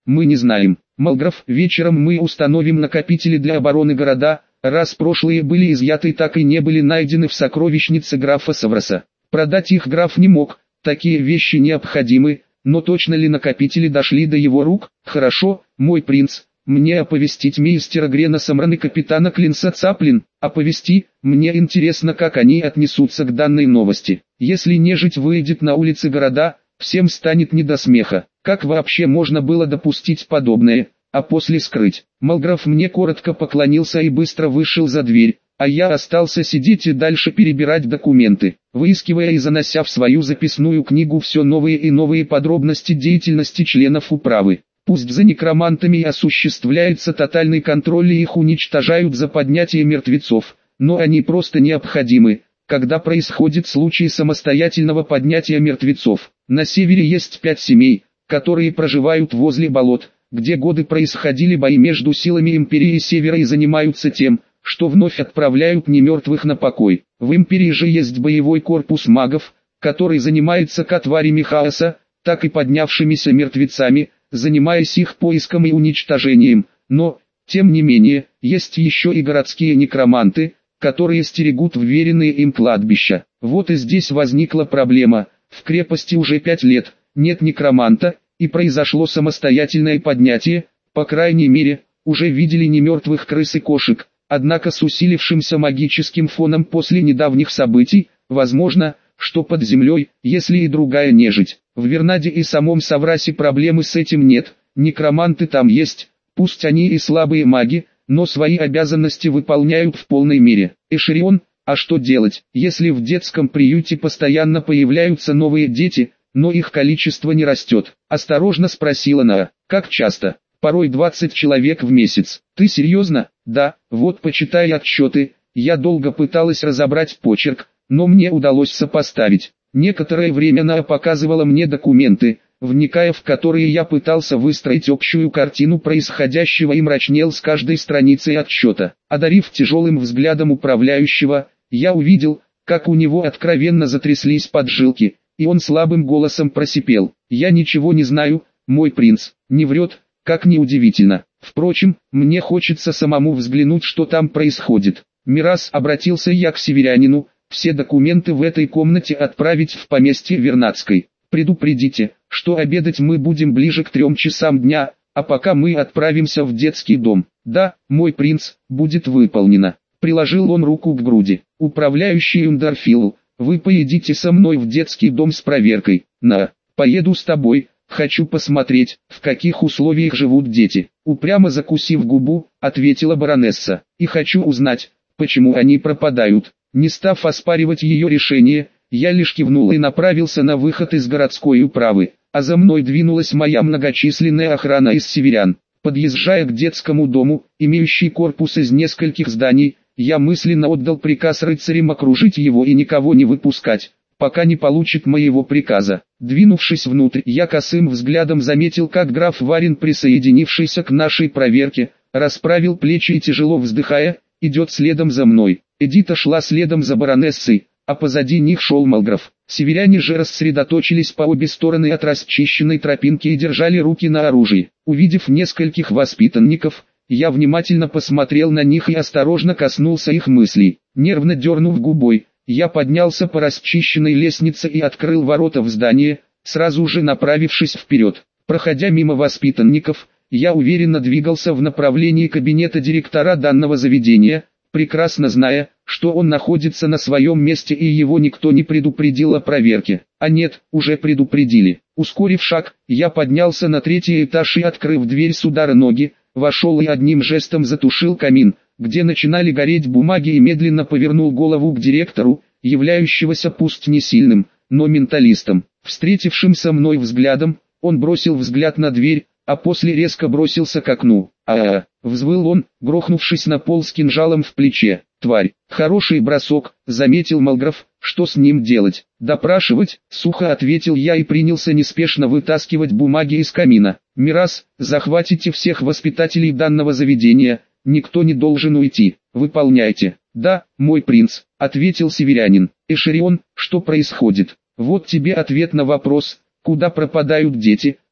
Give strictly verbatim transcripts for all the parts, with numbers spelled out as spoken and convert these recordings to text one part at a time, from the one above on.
мы не знаем. Малграф, вечером мы установим накопители для обороны города, раз прошлые были изъяты, так и не были найдены в сокровищнице графа Савроса. Продать их граф не мог, такие вещи необходимы, но точно ли накопители дошли до его рук? Хорошо, мой принц, мне оповестить мейстера Грена Самран и капитана Клинса Цаплин, оповести, мне интересно, как они отнесутся к данной новости. Если нежить выйдет на улицы города, всем станет не до смеха. Как вообще можно было допустить подобное, а после скрыть? Малграф мне коротко поклонился и быстро вышел за дверь, а я остался сидеть и дальше перебирать документы, выискивая и занося в свою записную книгу все новые и новые подробности деятельности членов управы. Пусть за некромантами и осуществляется тотальный контроль и их уничтожают за поднятие мертвецов, но они просто необходимы, когда происходит случай самостоятельного поднятия мертвецов. На севере есть пять семей, которые проживают возле болот, где годы происходили бои между силами Империи Севера и занимаются тем, что вновь отправляют немертвых на покой. В Империи же есть боевой корпус магов, который занимается как тварями хаоса, так и поднявшимися мертвецами, занимаясь их поиском и уничтожением, но, тем не менее, есть еще и городские некроманты, которые стерегут вверенные им кладбища. Вот и здесь возникла проблема, в крепости уже пять лет, нет некроманта, и произошло самостоятельное поднятие, по крайней мере, уже видели немертвых крыс и кошек, однако с усилившимся магическим фоном после недавних событий, возможно, что под землей, если и другая нежить. В Вернаде и самом Саврасе проблемы с этим нет, некроманты там есть, пусть они и слабые маги, но свои обязанности выполняют в полной мере. Эшерион, а что делать, если в детском приюте постоянно появляются новые дети, но их количество не растет? Осторожно спросила Наа. Как часто? Порой двадцать человек в месяц. Ты серьезно? Да, вот почитай отчеты. Я долго пыталась разобрать почерк, но мне удалось сопоставить. Некоторое время Наа показывала мне документы, вникая в которые я пытался выстроить общую картину происходящего и мрачнел с каждой страницей отчета. Одарив тяжелым взглядом управляющего, я увидел, как у него откровенно затряслись поджилки, и он слабым голосом просипел: «Я ничего не знаю, мой принц». Не врет, как ни удивительно. Впрочем, мне хочется самому взглянуть, что там происходит. Мирас, обратился я к северянину, все документы в этой комнате отправить в поместье Вернадской. Предупредите, что обедать мы будем ближе к трем часам дня, а пока мы отправимся в детский дом. Да, мой принц, будет выполнено. Приложил он руку к груди. Управляющий Юндарфилл, вы поедите со мной в детский дом с проверкой. На, поеду с тобой, хочу посмотреть, в каких условиях живут дети. Упрямо закусив губу, ответила баронесса. И хочу узнать, почему они пропадают. Не став оспаривать ее решение, я лишь кивнул и направился на выход из городской управы, а за мной двинулась моя многочисленная охрана из северян. Подъезжая к детскому дому, имеющий корпус из нескольких зданий, я мысленно отдал приказ рыцарям окружить его и никого не выпускать, пока не получит моего приказа. Двинувшись внутрь, я косым взглядом заметил, как граф Варин, присоединившийся к нашей проверке, расправил плечи и, тяжело вздыхая, идет следом за мной. Эдита шла следом за баронессой, а позади них шел Малграф. Северяне же рассредоточились по обе стороны от расчищенной тропинки и держали руки на оружии. Увидев нескольких воспитанников, я внимательно посмотрел на них и осторожно коснулся их мыслей. Нервно дернув губой, я поднялся по расчищенной лестнице и открыл ворота в здание, сразу же направившись вперед. Проходя мимо воспитанников, я уверенно двигался в направлении кабинета директора данного заведения, прекрасно зная, что он находится на своем месте и его никто не предупредил о проверке. А нет, уже предупредили. Ускорив шаг, я поднялся на третий этаж и, открыв дверь с удара ноги, вошел и одним жестом затушил камин, где начинали гореть бумаги, и медленно повернул голову к директору, являющегося пусть не сильным, но менталистом. Встретившим со мной взглядом, он бросил взгляд на дверь, а после резко бросился к окну. «А-а-а!» — взвыл он, грохнувшись на пол с кинжалом в плече. «Тварь! Хороший бросок!» — заметил Малграф. «Что с ним делать?» «Допрашивать!» — сухо ответил я и принялся неспешно вытаскивать бумаги из камина. «Мирас, захватите всех воспитателей данного заведения, никто не должен уйти. Выполняйте». «Да, мой принц», — ответил северянин. «Эшерион, что происходит?» «Вот тебе ответ на вопрос, куда пропадают дети»,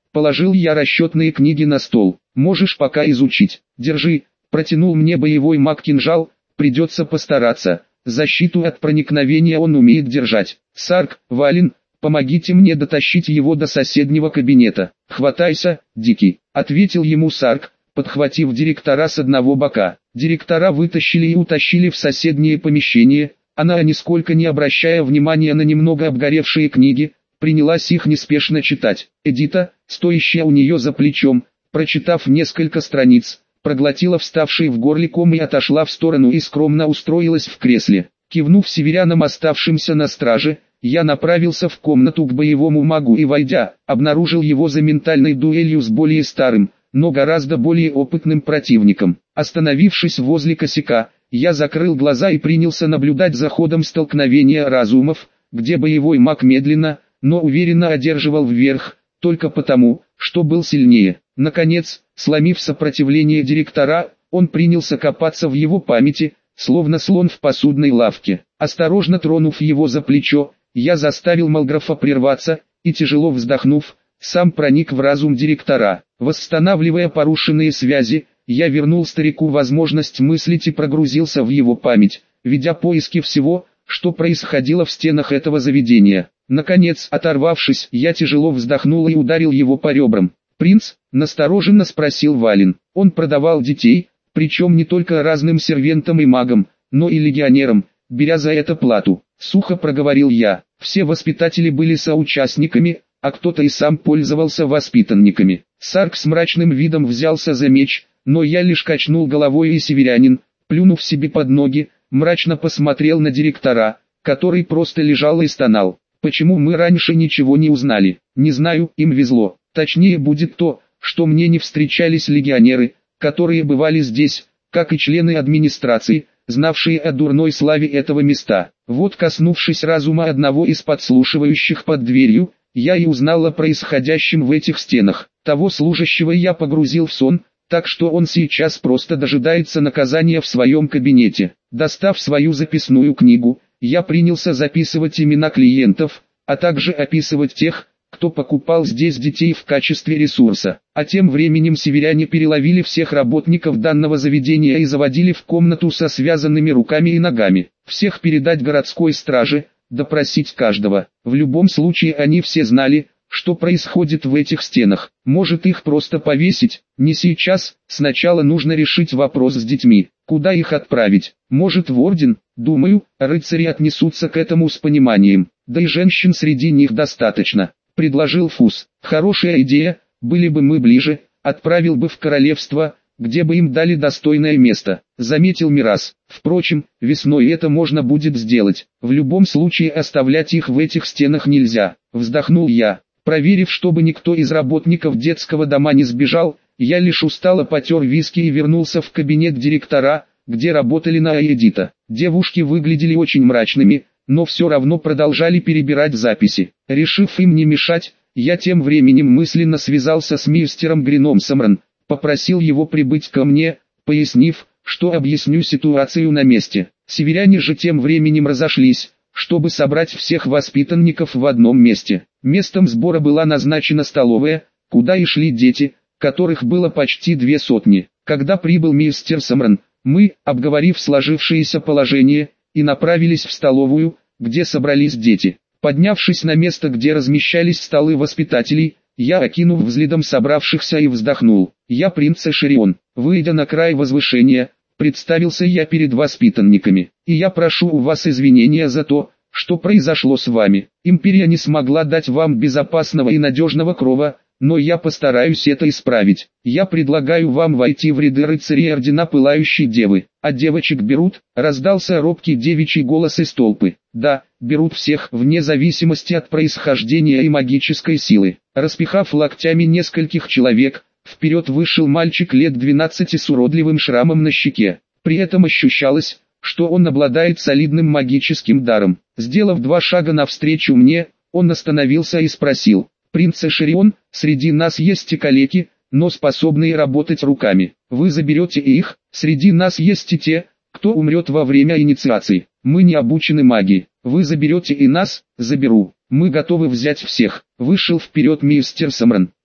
Положил я расчетные книги на стол. Можешь пока изучить. Держи. Протянул мне боевой маг-кинжал. Придется постараться. Защиту от проникновения он умеет держать. Сарк, Валин, помогите мне дотащить его до соседнего кабинета. Хватайся, Дикий, ответил ему Сарк, подхватив директора с одного бока. Директора вытащили и утащили в соседнее помещение. Она, нисколько не обращая внимания на немного обгоревшие книги, принялась их неспешно читать. Эдита, стоящая у нее за плечом, прочитав несколько страниц, проглотила вставший в горле ком и отошла в сторону и скромно устроилась в кресле. Кивнув северянам, оставшимся на страже, я направился в комнату к боевому магу и, войдя, обнаружил его за ментальной дуэлью с более старым, но гораздо более опытным противником. Остановившись возле косяка, я закрыл глаза и принялся наблюдать за ходом столкновения разумов, где боевой маг медленно, но уверенно одерживал вверх, только потому, что был сильнее. Наконец, сломив сопротивление директора, он принялся копаться в его памяти, словно слон в посудной лавке. Осторожно тронув его за плечо, я заставил Малграфа прерваться, и тяжело вздохнув, сам проник в разум директора. Восстанавливая порушенные связи, я вернул старику возможность мыслить и прогрузился в его память, ведя поиски всего, что происходило в стенах этого заведения. Наконец, оторвавшись, я тяжело вздохнул и ударил его по ребрам. «Принц?» – настороженно спросил Валин. Он продавал детей, причем не только разным сервентам и магам, но и легионерам, беря за это плату. Сухо проговорил я. Все воспитатели были соучастниками, а кто-то и сам пользовался воспитанниками. Сарк с мрачным видом взялся за меч, но я лишь качнул головой, и северянин, плюнув себе под ноги, мрачно посмотрел на директора, который просто лежал и стонал. Почему мы раньше ничего не узнали? Не знаю, им везло. Точнее будет то, что мне не встречались легионеры, которые бывали здесь, как и члены администрации, знавшие о дурной славе этого места. Вот, коснувшись разума одного из подслушивающих под дверью, я и узнал о происходящем в этих стенах. Того служащего я погрузил в сон, так что он сейчас просто дожидается наказания в своем кабинете. Достав свою записную книгу, я принялся записывать имена клиентов, а также описывать тех, кто покупал здесь детей в качестве ресурса. А тем временем северяне переловили всех работников данного заведения и заводили в комнату со связанными руками и ногами. Всех передать городской страже, допросить каждого. В любом случае они все знали, что происходит в этих стенах. Может, их просто повесить? Не сейчас, сначала нужно решить вопрос с детьми. Куда их отправить? Может, в орден? Думаю, рыцари отнесутся к этому с пониманием. Да и женщин среди них достаточно. Предложил Фус. Хорошая идея, были бы мы ближе, отправил бы в королевство, где бы им дали достойное место, заметил Мирас. Впрочем, весной это можно будет сделать. В любом случае оставлять их в этих стенах нельзя. Вздохнул я. Проверив, чтобы никто из работников детского дома не сбежал, я лишь устало потер виски и вернулся в кабинет директора, где работали на Эдита. Девушки выглядели очень мрачными, но все равно продолжали перебирать записи. Решив им не мешать, я тем временем мысленно связался с мистером Грином Самран, попросил его прибыть ко мне, пояснив, что объясню ситуацию на месте. Северяне же тем временем разошлись, чтобы собрать всех воспитанников в одном месте. Местом сбора была назначена столовая, куда и шли дети, которых было почти две сотни. Когда прибыл мистер Самран, мы, обговорив сложившееся положение, и направились в столовую, где собрались дети. Поднявшись на место, где размещались столы воспитателей, я, окинув взглядом собравшихся, и вздохнул. Я принц Эшерион. Выйдя на край возвышения, представился я перед воспитанниками. И я прошу у вас извинения за то, что произошло с вами. Империя не смогла дать вам безопасного и надежного крова, но я постараюсь это исправить. Я предлагаю вам войти в ряды рыцарей Ордена Пылающей Девы. А девочек берут? Раздался робкий девичий голос из толпы. Да, берут всех, вне зависимости от происхождения и магической силы. Распихав локтями нескольких человек, вперед вышел мальчик лет двенадцати с уродливым шрамом на щеке. При этом ощущалось, что он обладает солидным магическим даром. Сделав два шага навстречу мне, он остановился и спросил: «Принц Эшерион, среди нас есть и калеки, но способные работать руками. Вы заберете их? Среди нас есть и те, кто умрет во время инициации. Мы не обучены магии. Вы заберете и нас? Заберу. Мы готовы взять всех». Вышел вперед мистер Самран.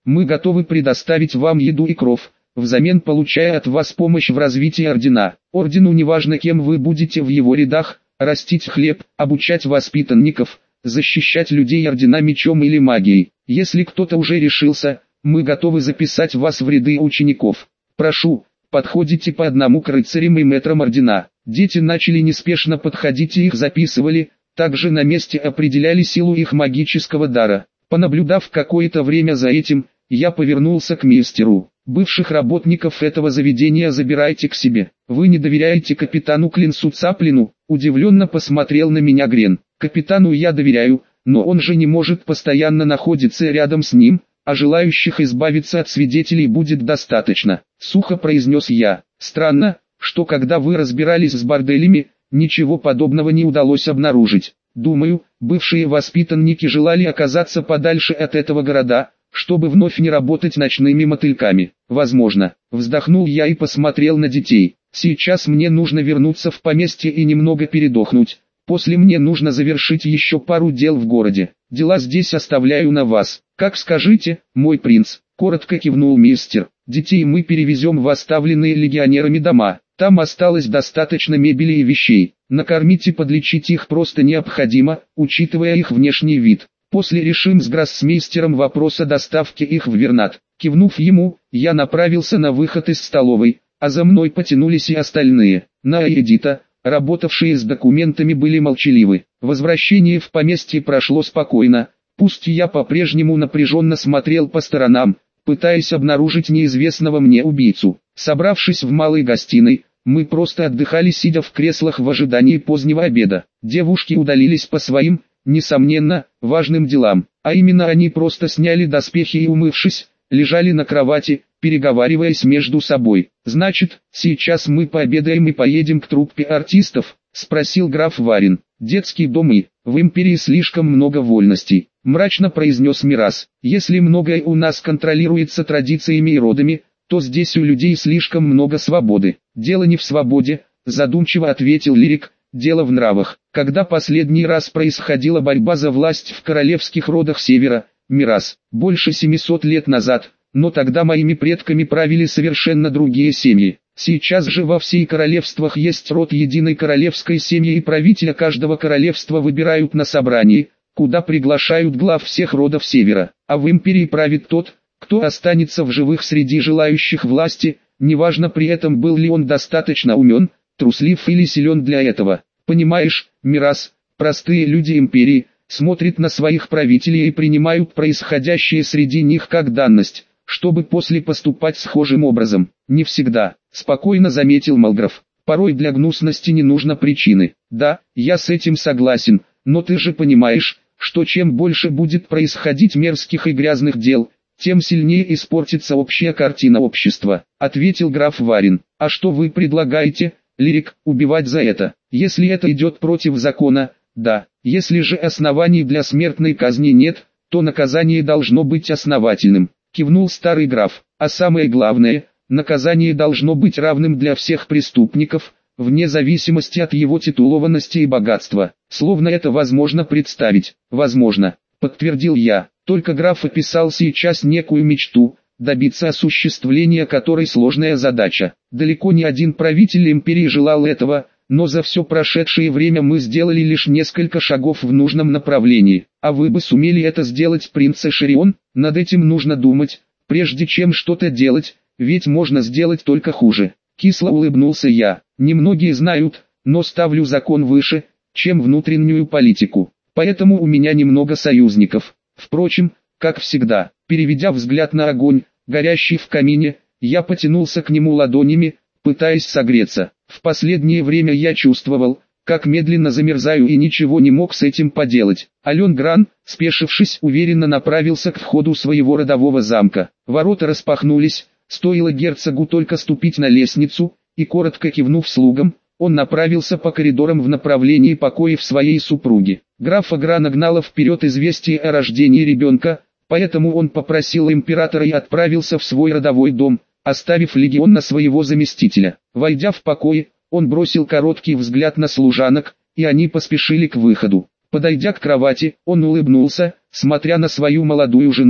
Мы готовы предоставить вам еду и кров, взамен получая от вас помощь в развитии ордена. Ордену неважно, кем вы будете в его рядах, растить хлеб, обучать воспитанников, защищать людей ордена мечом или магией. Если кто-то уже решился, мы готовы записать вас в ряды учеников. Прошу, подходите по одному к рыцарям и мэтрам ордена. Дети начали неспешно подходить и их записывали, также на месте определяли силу их магического дара. Понаблюдав какое-то время за этим, я повернулся к мистеру. Бывших работников этого заведения забирайте к себе. Вы не доверяете капитану Клинсу Цаплину? Удивленно посмотрел на меня Грен. Капитану я доверяю, но он же не может постоянно находиться рядом с ним, а желающих избавиться от свидетелей будет достаточно. Сухо произнес я. Странно, что когда вы разбирались с борделями, ничего подобного не удалось обнаружить. Думаю, бывшие воспитанники желали оказаться подальше от этого города, чтобы вновь не работать ночными мотыльками. Возможно. Вздохнул я и посмотрел на детей. Сейчас мне нужно вернуться в поместье и немного передохнуть. После мне нужно завершить еще пару дел в городе. Дела здесь оставляю на вас. Как скажите, мой принц. Коротко кивнул мистер. Детей мы перевезем в оставленные легионерами дома. Там осталось достаточно мебели и вещей. Накормить и подлечить их просто необходимо, учитывая их внешний вид. После решим с гроссмейстером вопрос о доставке их в Вернат. Кивнув ему, я направился на выход из столовой, а за мной потянулись и остальные. На и Эдита, работавшие с документами, были молчаливы. Возвращение в поместье прошло спокойно, пусть я по-прежнему напряженно смотрел по сторонам, пытаясь обнаружить неизвестного мне убийцу. Собравшись в малой гостиной, мы просто отдыхали, сидя в креслах в ожидании позднего обеда. Девушки удалились по своим, несомненно, важным делам, а именно они просто сняли доспехи и, умывшись, лежали на кровати, переговариваясь между собой. «Значит, сейчас мы пообедаем и поедем к труппе артистов?» — спросил граф Варин. «Детский дом и, в империи слишком много вольностей», — мрачно произнес Мирас. «Если многое у нас контролируется традициями и родами, то здесь у людей слишком много свободы». «Дело не в свободе», — задумчиво ответил Лирик. «Дело в нравах. Когда последний раз происходила борьба за власть в королевских родах Севера, Мирас, больше семисот лет назад, но тогда моими предками правили совершенно другие семьи. Сейчас же во всей королевствах есть род единой королевской семьи, и правителя каждого королевства выбирают на собрании, куда приглашают глав всех родов Севера. А в империи правит тот, кто останется в живых среди желающих власти, неважно при этом был ли он достаточно умен, труслив или силен для этого. Понимаешь, Мирас, простые люди империи смотрят на своих правителей и принимают происходящее среди них как данность, чтобы после поступать схожим образом. Не всегда, спокойно заметил Малграф. Порой для гнусности не нужно причины. Да, я с этим согласен, но ты же понимаешь, что чем больше будет происходить мерзких и грязных дел, тем сильнее испортится общая картина общества, ответил граф Варин. А что вы предлагаете, Лирик, убивать за это? Если это идет против закона, да. Если же оснований для смертной казни нет, то наказание должно быть основательным, кивнул старый граф. А самое главное, наказание должно быть равным для всех преступников, вне зависимости от его титулованности и богатства. Словно это возможно представить. Возможно, подтвердил я. Только граф описал сейчас некую мечту, добиться осуществления которой сложная задача. Далеко не один правитель империи желал этого, но за все прошедшее время мы сделали лишь несколько шагов в нужном направлении. А вы бы сумели это сделать, принц Эшерион? Над этим нужно думать, прежде чем что-то делать, ведь можно сделать только хуже. Кисло улыбнулся я. Немногие знают, но ставлю закон выше, чем внутреннюю политику. Поэтому у меня немного союзников. Впрочем, как всегда, переведя взгляд на огонь, горящий в камине, я потянулся к нему ладонями, пытаясь согреться. В последнее время я чувствовал, как медленно замерзаю и ничего не мог с этим поделать. Ален Гран, спешившись, уверенно направился к входу своего родового замка. Ворота распахнулись, стоило герцогу только ступить на лестницу, и коротко кивнув слугам, он направился по коридорам в направлении покоев своей супруги. Графа Грана гнало вперед известие о рождении ребенка, поэтому он попросил императора и отправился в свой родовой дом, оставив легион на своего заместителя. Войдя в покои, он бросил короткий взгляд на служанок, и они поспешили к выходу. Подойдя к кровати, он улыбнулся, смотря на свою молодую жену,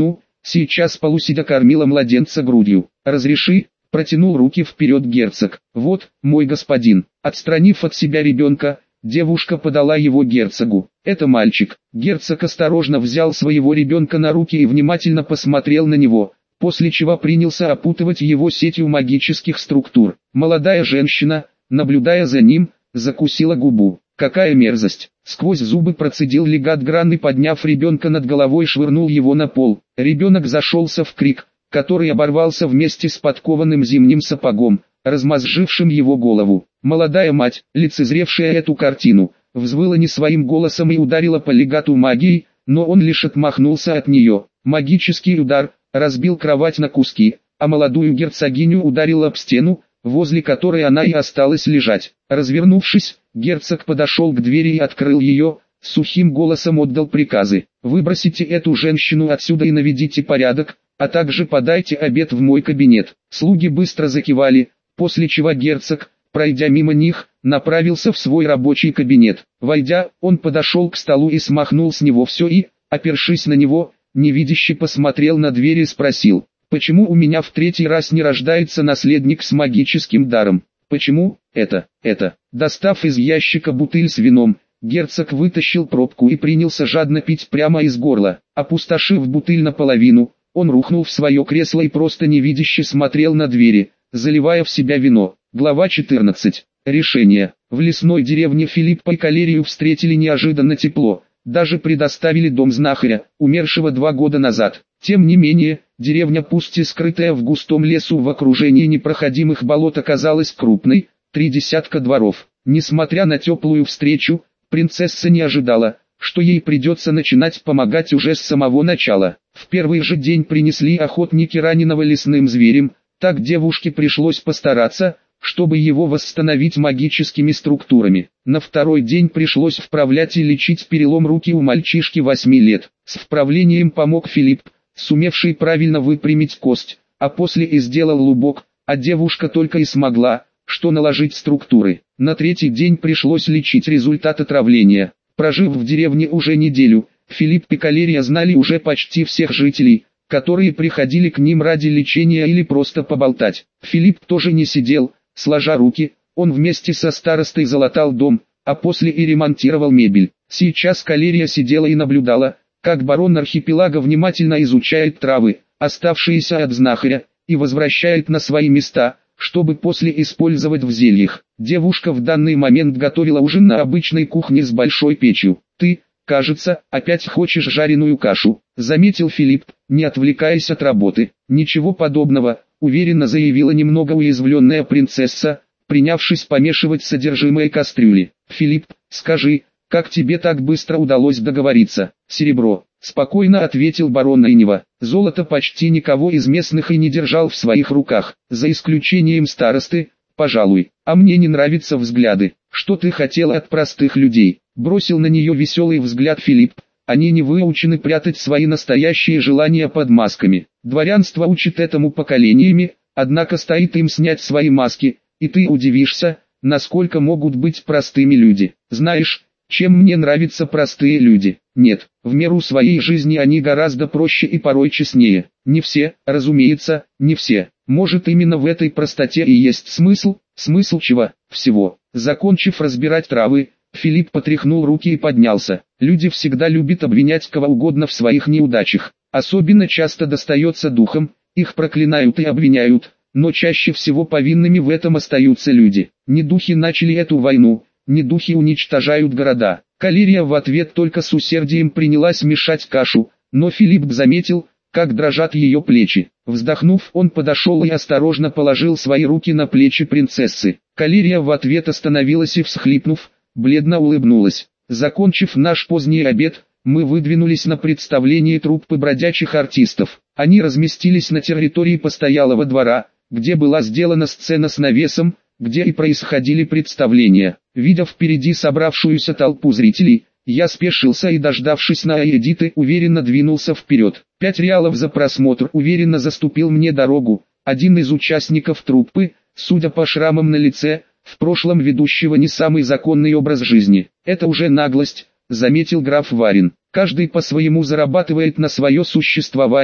сейчас полусидя кормила младенца грудью. «Разреши», — протянул руки вперед герцог. «Вот, мой господин». Отстранив от себя ребенка, девушка подала его герцогу. «Это мальчик». Герцог осторожно взял своего ребенка на руки и внимательно посмотрел на него, после чего принялся опутывать его сетью магических структур. Молодая женщина, наблюдая за ним, закусила губу. «Какая мерзость!» Сквозь зубы процедил легат Гран и, подняв ребенка над головой, швырнул его на пол. Ребенок зашелся в крик, который оборвался вместе с подкованным зимним сапогом, размозжившим его голову. Молодая мать, лицезревшая эту картину, взвыла не своим голосом и ударила по легату магией, но он лишь отмахнулся от нее. Магический удар разбил кровать на куски, а молодую герцогиню ударил об стену, возле которой она и осталась лежать. Развернувшись, герцог подошел к двери и открыл ее, сухим голосом отдал приказы. «Выбросите эту женщину отсюда и наведите порядок, а также подайте обед в мой кабинет». Слуги быстро закивали, после чего герцог, пройдя мимо них, направился в свой рабочий кабинет. Войдя, он подошел к столу и смахнул с него все и, опершись на него, невидяще посмотрел на дверь и спросил: «Почему у меня в третий раз не рождается наследник с магическим даром? Почему это, это?» Достав из ящика бутыль с вином, герцог вытащил пробку и принялся жадно пить прямо из горла. Опустошив бутыль наполовину, он рухнул в свое кресло и просто невидяще смотрел на двери, заливая в себя вино. Глава четырнадцать. Решение. В лесной деревне Филиппа и Калерию встретили неожиданно тепло, даже предоставили дом знахаря, умершего два года назад. Тем не менее, деревня, пусть и скрытая в густом лесу в окружении непроходимых болот, оказалась крупной, три десятка дворов. Несмотря на теплую встречу, принцесса не ожидала, что ей придется начинать помогать уже с самого начала. В первый же день принесли охотники раненого лесным зверем, так девушке пришлось постараться, чтобы его восстановить магическими структурами. На второй день пришлось вправлять и лечить перелом руки у мальчишки восьми лет. С вправлением помог Филипп, сумевший правильно выпрямить кость, а после и сделал лубок, а девушка только и смогла, что наложить структуры. На третий день пришлось лечить результат отравления. Прожив в деревне уже неделю, Филипп и Калерия знали уже почти всех жителей, которые приходили к ним ради лечения или просто поболтать. Филипп тоже не сидел, сложа руки, он вместе со старостой залатал дом, а после и ремонтировал мебель. Сейчас Калерия сидела и наблюдала, как барон архипелага внимательно изучает травы, оставшиеся от знахаря, и возвращает на свои места, чтобы после использовать в зельях. Девушка в данный момент готовила ужин на обычной кухне с большой печью. «Ты, кажется, опять хочешь жареную кашу», — заметил Филипп, не отвлекаясь от работы. «Ничего подобного», — уверенно заявила немного уязвленная принцесса, принявшись помешивать содержимое кастрюли. «Филипп, скажи, как тебе так быстро удалось договориться?» «Серебро», — спокойно ответил барон Инева. «Золото почти никого из местных и не держал в своих руках, за исключением старосты, пожалуй. А мне не нравятся взгляды. Что ты хотела от простых людей?» Бросил на нее веселый взгляд Филипп. «Они не выучены прятать свои настоящие желания под масками. Дворянство учит этому поколениями, однако стоит им снять свои маски, и ты удивишься, насколько могут быть простыми люди. Знаешь, чем мне нравятся простые люди? Нет, в меру своей жизни они гораздо проще и порой честнее. Не все, разумеется, не все. Может, именно в этой простоте и есть смысл? Смысл чего? Всего». Закончив разбирать травы, Филипп потряхнул руки и поднялся. Люди всегда любят обвинять кого угодно в своих неудачах. Особенно часто достается духам, их проклинают и обвиняют, но чаще всего повинными в этом остаются люди. Не духи начали эту войну, не духи уничтожают города. Калерия в ответ только с усердием принялась мешать кашу, но Филипп заметил, как дрожат ее плечи. Вздохнув, он подошел и осторожно положил свои руки на плечи принцессы. Калерия в ответ остановилась и, всхлипнув, бледно улыбнулась. «Закончив наш поздний обед, мы выдвинулись на представление труппы бродячих артистов. Они разместились на территории постоялого двора, где была сделана сцена с навесом, где и происходили представления. Видя впереди собравшуюся толпу зрителей, я спешился и, дождавшись на Эдиты, уверенно двинулся вперед. Пять реалов за просмотр уверенно заступил мне дорогу. Один из участников труппы, судя по шрамам на лице, в прошлом ведущего не самый законный образ жизни. «Это уже наглость», — заметил граф Варин. «Каждый по-своему зарабатывает на свое существование,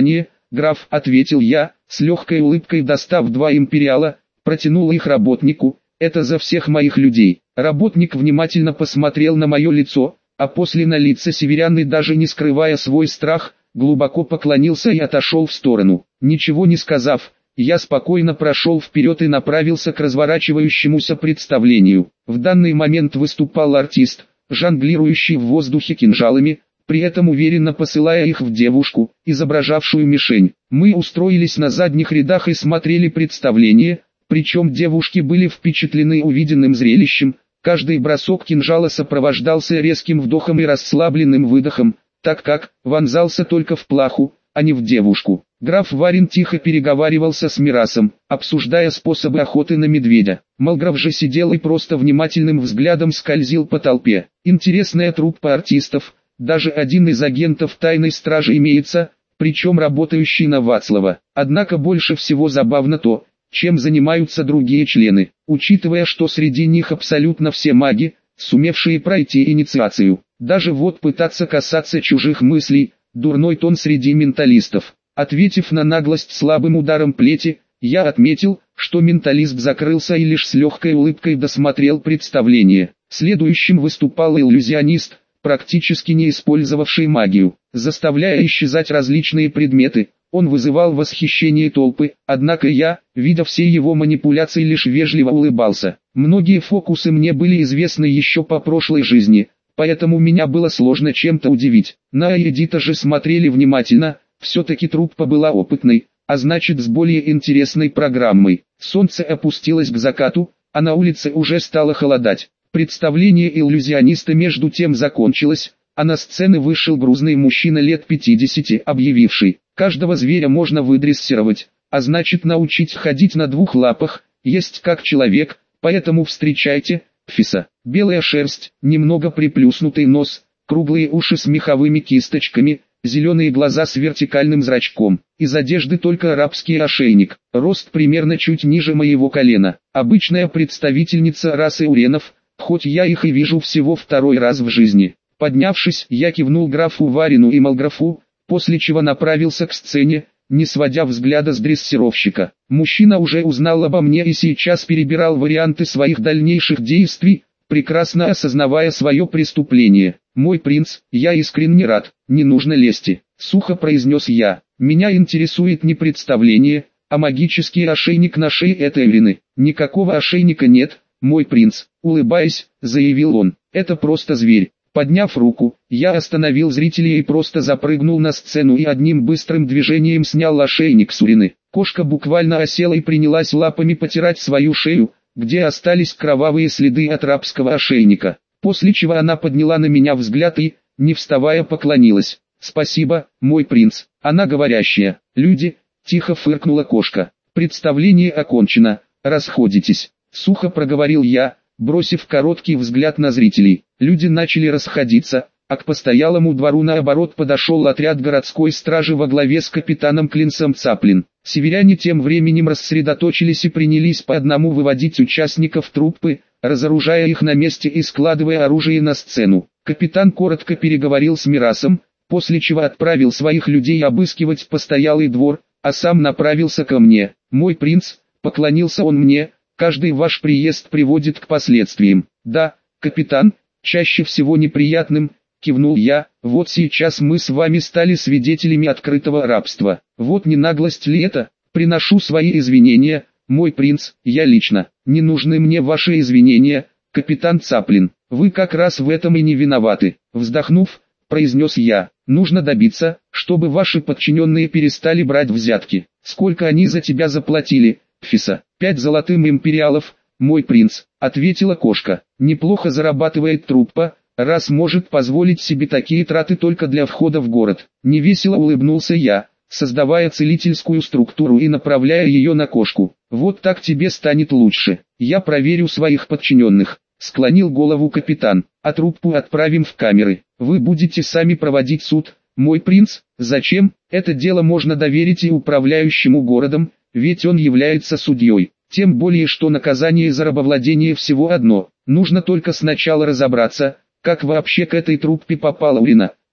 граф, ответил я, с легкой улыбкой достав два империала, протянул их работнику. Это за всех моих людей. Работник внимательно посмотрел на мое лицо, а после на лица северян и даже не скрывая свой страх, глубоко поклонился и отошел в сторону. Ничего не сказав, я спокойно прошел вперед и направился к разворачивающемуся представлению. В данный момент выступал артист, жонглирующий в воздухе кинжалами, при этом уверенно посылая их в девушку, изображавшую мишень. Мы устроились на задних рядах и смотрели представление, причем девушки были впечатлены увиденным зрелищем. Каждый бросок кинжала сопровождался резким вдохом и расслабленным выдохом, так как вонзался только в плаху, а не в девушку. Граф Варин тихо переговаривался с Мирасом, обсуждая способы охоты на медведя. Малграф же сидел и просто внимательным взглядом скользил по толпе. Интересная труппа артистов, даже один из агентов тайной стражи имеется, причем работающий на Вацлава. Однако больше всего забавно то, чем занимаются другие члены, учитывая, что среди них абсолютно все маги, сумевшие пройти инициацию. Даже вот пытаться касаться чужих мыслей, дурной тон среди менталистов. Ответив на наглость слабым ударом плети, я отметил, что менталист закрылся и лишь с легкой улыбкой досмотрел представление. Следующим выступал иллюзионист, практически не использовавший магию. Заставляя исчезать различные предметы, он вызывал восхищение толпы, однако я, видя все его манипуляции, лишь вежливо улыбался. Многие фокусы мне были известны еще по прошлой жизни, поэтому меня было сложно чем-то удивить. На Эдита же смотрели внимательно, все-таки труппа была опытной, а значит с более интересной программой. Солнце опустилось к закату, а на улице уже стало холодать. Представление иллюзиониста между тем закончилось, а на сцену вышел грузный мужчина лет пятидесяти, объявивший: каждого зверя можно выдрессировать, а значит научить ходить на двух лапах, есть как человек, поэтому встречайте, Фиса. Белая шерсть, немного приплюснутый нос, круглые уши с меховыми кисточками, зеленые глаза с вертикальным зрачком. Из одежды только арабский ошейник, рост примерно чуть ниже моего колена. Обычная представительница расы уренов, хоть я их и вижу всего второй раз в жизни. Поднявшись, я кивнул графу Варину и Малграфу, после чего направился к сцене, не сводя взгляда с дрессировщика. Мужчина уже узнал обо мне и сейчас перебирал варианты своих дальнейших действий, прекрасно осознавая свое преступление. «Мой принц, я искренне рад, не нужно лести», — сухо произнес я. «Меня интересует не представление, а магический ошейник на шее этой Эвелины». «Никакого ошейника нет, мой принц», — улыбаясь, заявил он. «Это просто зверь». Подняв руку, я остановил зрителей и просто запрыгнул на сцену и одним быстрым движением снял ошейник с Урины. Кошка буквально осела и принялась лапами потирать свою шею, где остались кровавые следы от рабского ошейника. После чего она подняла на меня взгляд и, не вставая, поклонилась. «Спасибо, мой принц, она говорящая». «Люди», — тихо фыркнула кошка. «Представление окончено, расходитесь», — сухо проговорил я, бросив короткий взгляд на зрителей. Люди начали расходиться, а к постоялому двору наоборот подошел отряд городской стражи во главе с капитаном Клинсом Цаплин. Северяне тем временем рассредоточились и принялись по одному выводить участников труппы, разоружая их на месте и складывая оружие на сцену. Капитан коротко переговорил с Мирасом, после чего отправил своих людей обыскивать постоялый двор, а сам направился ко мне. «Мой принц», — поклонился он мне, — «каждый ваш приезд приводит к последствиям». «Да, капитан, чаще всего неприятным», — кивнул я. «Вот сейчас мы с вами стали свидетелями открытого рабства. Вот не наглость ли это? Приношу свои извинения, мой принц, я лично. Не нужны мне ваши извинения, капитан Цаплин. Вы как раз в этом и не виноваты». Вздохнув, произнес я: «Нужно добиться, чтобы ваши подчиненные перестали брать взятки. Сколько они за тебя заплатили, Фиса?» «Пять золотым империалов, мой принц», — ответила кошка. «Неплохо зарабатывает труппа, раз может позволить себе такие траты только для входа в город». Невесело улыбнулся я, создавая целительскую структуру и направляя ее на кошку. «Вот так тебе станет лучше. Я проверю своих подчиненных», — склонил голову капитан. «А труппу отправим в камеры. Вы будете сами проводить суд, мой принц». «Зачем? Это дело можно доверить и управляющему городом, ведь он является судьей. Тем более, что наказание за рабовладение всего одно. Нужно только сначала разобраться, как вообще к этой труппе попала Урина,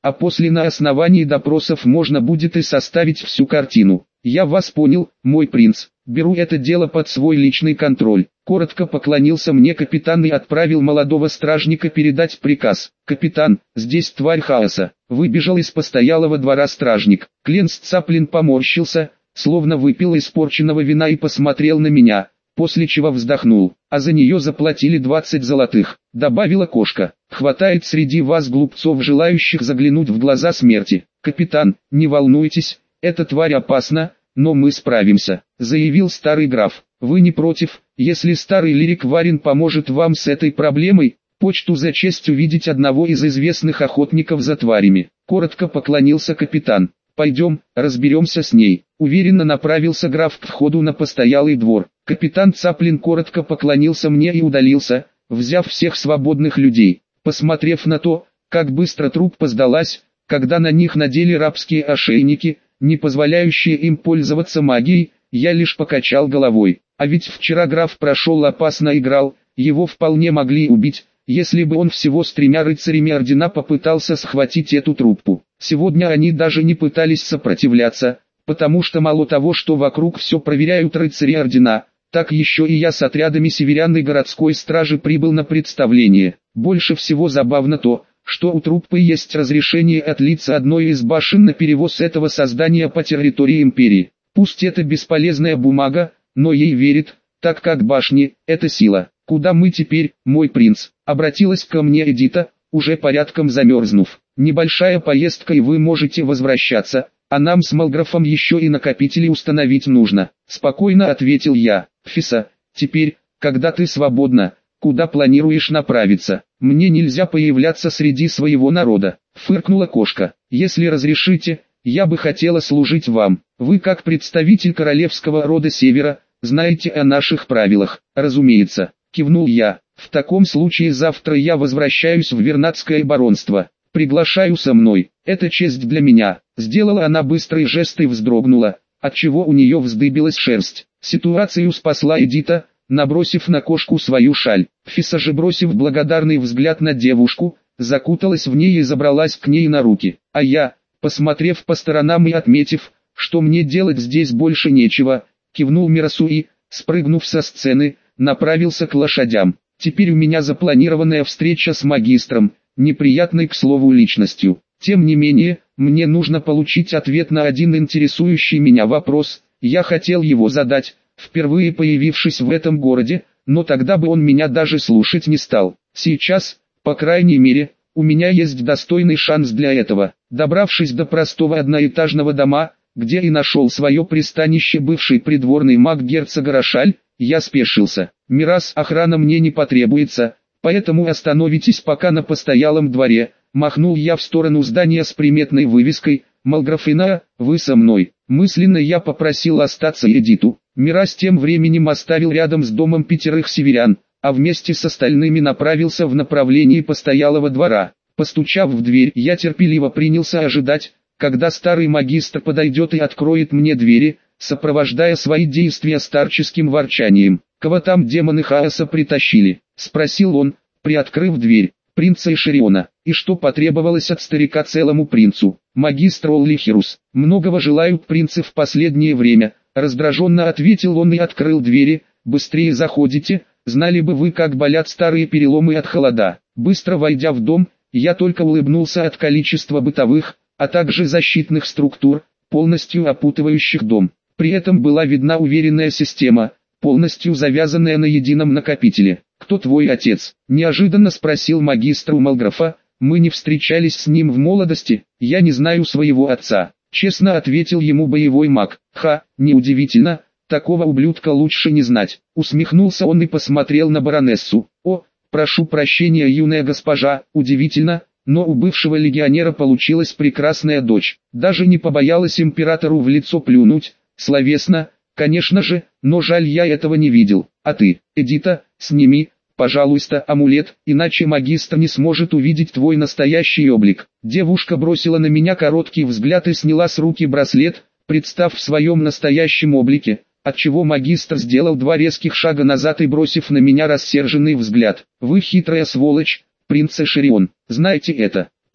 а после на основании допросов можно будет и составить всю картину. Я вас понял, мой принц, беру это дело под свой личный контроль. Коротко поклонился мне капитан и отправил молодого стражника передать приказ. «Капитан, здесь тварь хаоса», — выбежал из постоялого двора стражник. Кленс Цаплин поморщился, словно выпил испорченного вина и посмотрел на меня, после чего вздохнул. «А за нее заплатили двадцать золотых», — добавила кошка. «Хватает среди вас глупцов, желающих заглянуть в глаза смерти. Капитан, не волнуйтесь, эта тварь опасна, но мы справимся», — заявил старый граф. «Вы не против, если старый Лирик Варин поможет вам с этой проблемой?» «Почту за честь увидеть одного из известных охотников за тварями», — коротко поклонился капитан. «Пойдем, разберемся с ней». Уверенно направился граф к входу на постоялый двор. Капитан Цаплин коротко поклонился мне и удалился, взяв всех свободных людей. Посмотрев на то, как быстро труппа сдалась, когда на них надели рабские ошейники, не позволяющие им пользоваться магией, я лишь покачал головой. А ведь вчера граф прошел опасно играл, его вполне могли убить, если бы он всего с тремя рыцарями ордена попытался схватить эту труппу. Сегодня они даже не пытались сопротивляться, потому что мало того, что вокруг все проверяют рыцари ордена, так еще и я с отрядами северян и городской стражи прибыл на представление. Больше всего забавно то, что у труппы есть разрешение от лица одной из башен на перевоз этого создания по территории империи. Пусть это бесполезная бумага, но ей верит, так как башни – это сила. «Куда мы теперь, мой принц?» – обратилась ко мне Эдита, уже порядком замерзнув. «Небольшая поездка и вы можете возвращаться, а нам с Малграфом еще и накопители установить нужно», – спокойно ответил я. «Фиса, теперь, когда ты свободна, куда планируешь направиться? Мне нельзя появляться среди своего народа», – фыркнула кошка. «Если разрешите, я бы хотела служить вам. Вы как представитель королевского рода Севера, знаете о наших правилах». «Разумеется», — кивнул я. «В таком случае завтра я возвращаюсь в Вернадское баронство. Приглашаю со мной. Это честь для меня». Сделала она быстрый жест и вздрогнула, отчего у нее вздыбилась шерсть. Ситуацию спасла Эдита, набросив на кошку свою шаль. Фиса же, бросив благодарный взгляд на девушку, закуталась в ней и забралась к ней на руки. А я, посмотрев по сторонам и отметив, что мне делать здесь больше нечего, кивнул Мирасу и, спрыгнув со сцены, направился к лошадям. Теперь у меня запланированная встреча с магистром, неприятной к слову личностью. Тем не менее, мне нужно получить ответ на один интересующий меня вопрос. Я хотел его задать, впервые появившись в этом городе, но тогда бы он меня даже слушать не стал. Сейчас, по крайней мере, у меня есть достойный шанс для этого. Добравшись до простого одноэтажного дома, где и нашел свое пристанище бывший придворный маг герцога Рошаль, я спешился. «Мирас, охрана мне не потребуется, поэтому остановитесь пока на постоялом дворе», махнул я в сторону здания с приметной вывеской «Малграфина, вы со мной». Мысленно я попросил остаться Эдиту. Мирас тем временем оставил рядом с домом пятерых северян, а вместе с остальными направился в направлении постоялого двора. Постучав в дверь, я терпеливо принялся ожидать, когда старый магистр подойдет и откроет мне двери, сопровождая свои действия старческим ворчанием. «Кого там демоны хаоса притащили?» — спросил он, приоткрыв дверь. «Принца Ишириона». «И что потребовалось от старика целому принцу?» «Магистр Оллихирус. Многого желают принцы в последнее время», — раздраженно ответил он и открыл двери. «Быстрее заходите, знали бы вы, как болят старые переломы от холода». Быстро войдя в дом, я только улыбнулся от количества бытовых, а также защитных структур, полностью опутывающих дом. При этом была видна уверенная система, полностью завязанная на едином накопителе. «Кто твой отец?» – неожиданно спросил магистр у Малграфа. «Мы не встречались с ним в молодости, я не знаю своего отца», – честно ответил ему боевой маг. «Ха, неудивительно, такого ублюдка лучше не знать», – усмехнулся он и посмотрел на баронессу. «О, прошу прощения, юная госпожа, удивительно, но у бывшего легионера получилась прекрасная дочь, даже не побоялась императору в лицо плюнуть, словесно, конечно же, но жаль, я этого не видел. А ты, Эдита, сними, пожалуйста, амулет, иначе магистр не сможет увидеть твой настоящий облик». Девушка бросила на меня короткий взгляд и сняла с руки браслет, представ в своем настоящем облике, отчего магистр сделал два резких шага назад и, бросив на меня рассерженный взгляд: «Вы хитрая сволочь, принц Эшерион, знаете это?»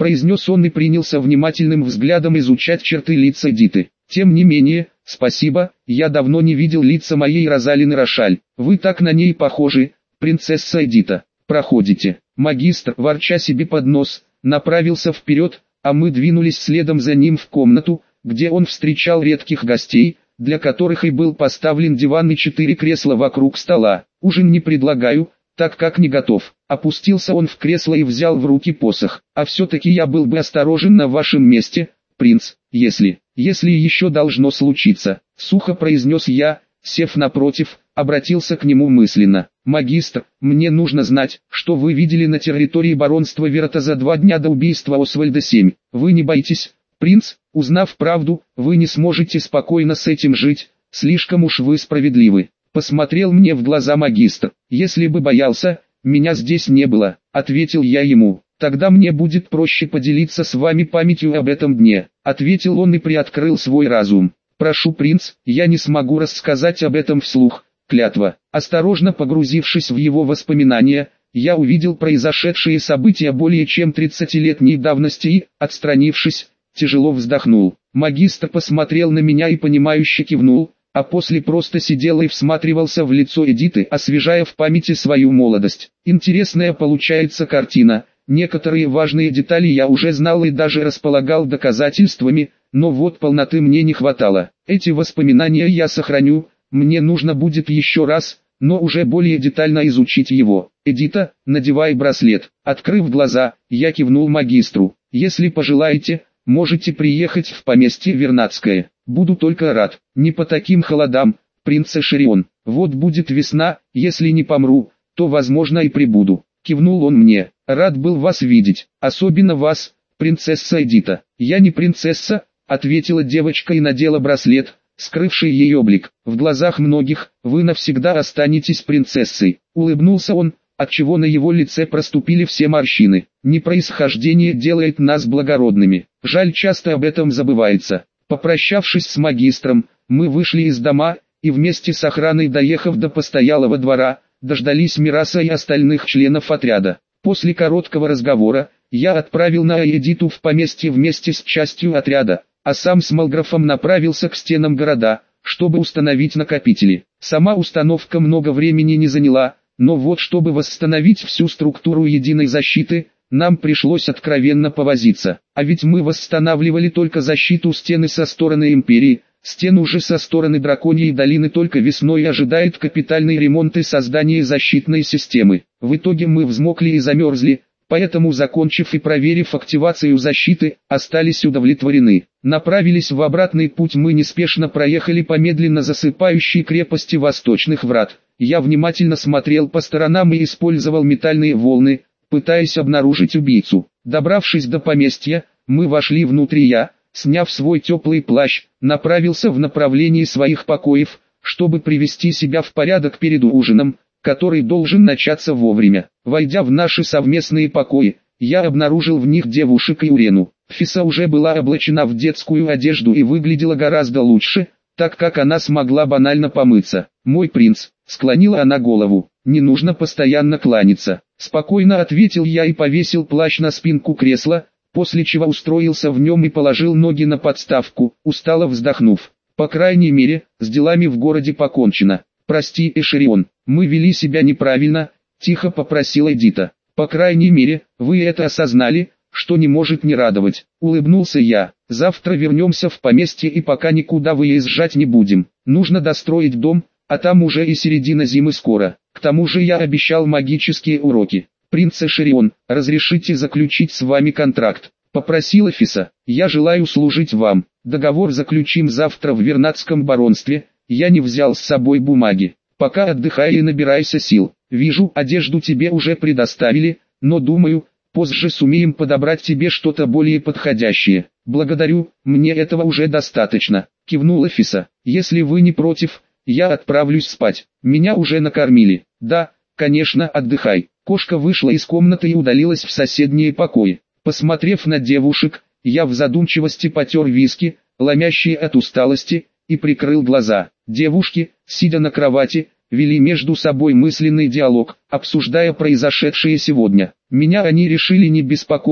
произнес он и принялся внимательным взглядом изучать черты лица Эдиты. Тем не менее, спасибо, я давно не видел лица моей Розалины Рошаль. Вы так на ней похожи, принцесса Эдита. Проходите. Магистр, ворча себе под нос, направился вперед, а мы двинулись следом за ним в комнату, где он встречал редких гостей, для которых и был поставлен диван и четыре кресла вокруг стола. Ужин не предлагаю, так как не готов. Опустился он в кресло и взял в руки посох. А все-таки я был бы осторожен на вашем месте, принц, если, если еще должно случиться, сухо произнес я, сев напротив, обратился к нему мысленно. Магистр, мне нужно знать, что вы видели на территории баронства Верота за два дня до убийства Освальда семь. Вы не боитесь, принц? Узнав правду, вы не сможете спокойно с этим жить, слишком уж вы справедливы. Посмотрел мне в глаза магистр. Если бы боялся, меня здесь не было, ответил я ему. Тогда мне будет проще поделиться с вами памятью об этом дне, ответил он и приоткрыл свой разум. Прошу, принц, я не смогу рассказать об этом вслух. Клятва. Осторожно погрузившись в его воспоминания, я увидел произошедшие события более чем тридцатилетней давности и, отстранившись, тяжело вздохнул. Магистр посмотрел на меня и понимающе кивнул, а после просто сидел и всматривался в лицо Эдиты, освежая в памяти свою молодость. Интересная получается картина, некоторые важные детали я уже знал и даже располагал доказательствами, но вот полноты мне не хватало. Эти воспоминания я сохраню, мне нужно будет еще раз, но уже более детально изучить его. Эдита, надевай браслет. Открыв глаза, я кивнул магистру. Если пожелаете, можете приехать в поместье Вернадское. Буду только рад. Не по таким холодам, принц Эшерион. Вот будет весна, если не помру, то возможно и прибуду. Кивнул он мне. Рад был вас видеть, особенно вас, принцесса Эдита. Я не принцесса, ответила девочка и надела браслет, скрывший ее облик. В глазах многих, вы навсегда останетесь принцессой. Улыбнулся он, отчего на его лице проступили все морщины. Не происхождение делает нас благородными. Жаль, часто об этом забывается. Попрощавшись с магистром, мы вышли из дома, и вместе с охраной, доехав до постоялого двора, дождались Мираса и остальных членов отряда. После короткого разговора, я отправил на Эдиту в поместье вместе с частью отряда, а сам с Малграфом направился к стенам города, чтобы установить накопители. Сама установка много времени не заняла, но вот чтобы восстановить всю структуру единой защиты, нам пришлось откровенно повозиться. А ведь мы восстанавливали только защиту стены со стороны Империи, стену же со стороны Драконьей долины только весной ожидает капитальный ремонт и создание защитной системы. В итоге мы взмокли и замерзли, поэтому, закончив и проверив активацию защиты, остались удовлетворены. Направились в обратный путь, мы неспешно проехали по медленно засыпающей крепости восточных врат. Я внимательно смотрел по сторонам и использовал ментальные волны, пытаясь обнаружить убийцу. Добравшись до поместья, мы вошли внутрь. Я, сняв свой теплый плащ, направился в направлении своих покоев, чтобы привести себя в порядок перед ужином, который должен начаться вовремя. Войдя в наши совместные покои, я обнаружил в них девушек и Урену. Фиса уже была облачена в детскую одежду и выглядела гораздо лучше, так как она смогла банально помыться. «Мой принц», — склонила она голову, — «не нужно постоянно кланяться». Спокойно ответил я и повесил плащ на спинку кресла, после чего устроился в нем и положил ноги на подставку, устало вздохнув. По крайней мере, с делами в городе покончено. «Прости, Эшерион, мы вели себя неправильно», — тихо попросила Эдита. «По крайней мере, вы это осознали, что не может не радовать», — улыбнулся я. «Завтра вернемся в поместье и пока никуда выезжать не будем. Нужно достроить дом, а там уже и середина зимы скоро. К тому же я обещал магические уроки. Принц Эшерион, разрешите заключить с вами контракт?» — попросила Фиса. «Я желаю служить вам. Договор заключим завтра в Вернадском баронстве». Я не взял с собой бумаги. «Пока отдыхай и набирайся сил. Вижу, одежду тебе уже предоставили, но думаю, позже сумеем подобрать тебе что-то более подходящее». «Благодарю, мне этого уже достаточно», — кивнула Фиса. «Если вы не против, я отправлюсь спать. Меня уже накормили». «Да, конечно, отдыхай». Кошка вышла из комнаты и удалилась в соседние покои. Посмотрев на девушек, я в задумчивости потер виски, ломящие от усталости, и прикрыл глаза. Девушки, сидя на кровати, вели между собой мысленный диалог, обсуждая произошедшее сегодня. Меня они решили не беспокоить,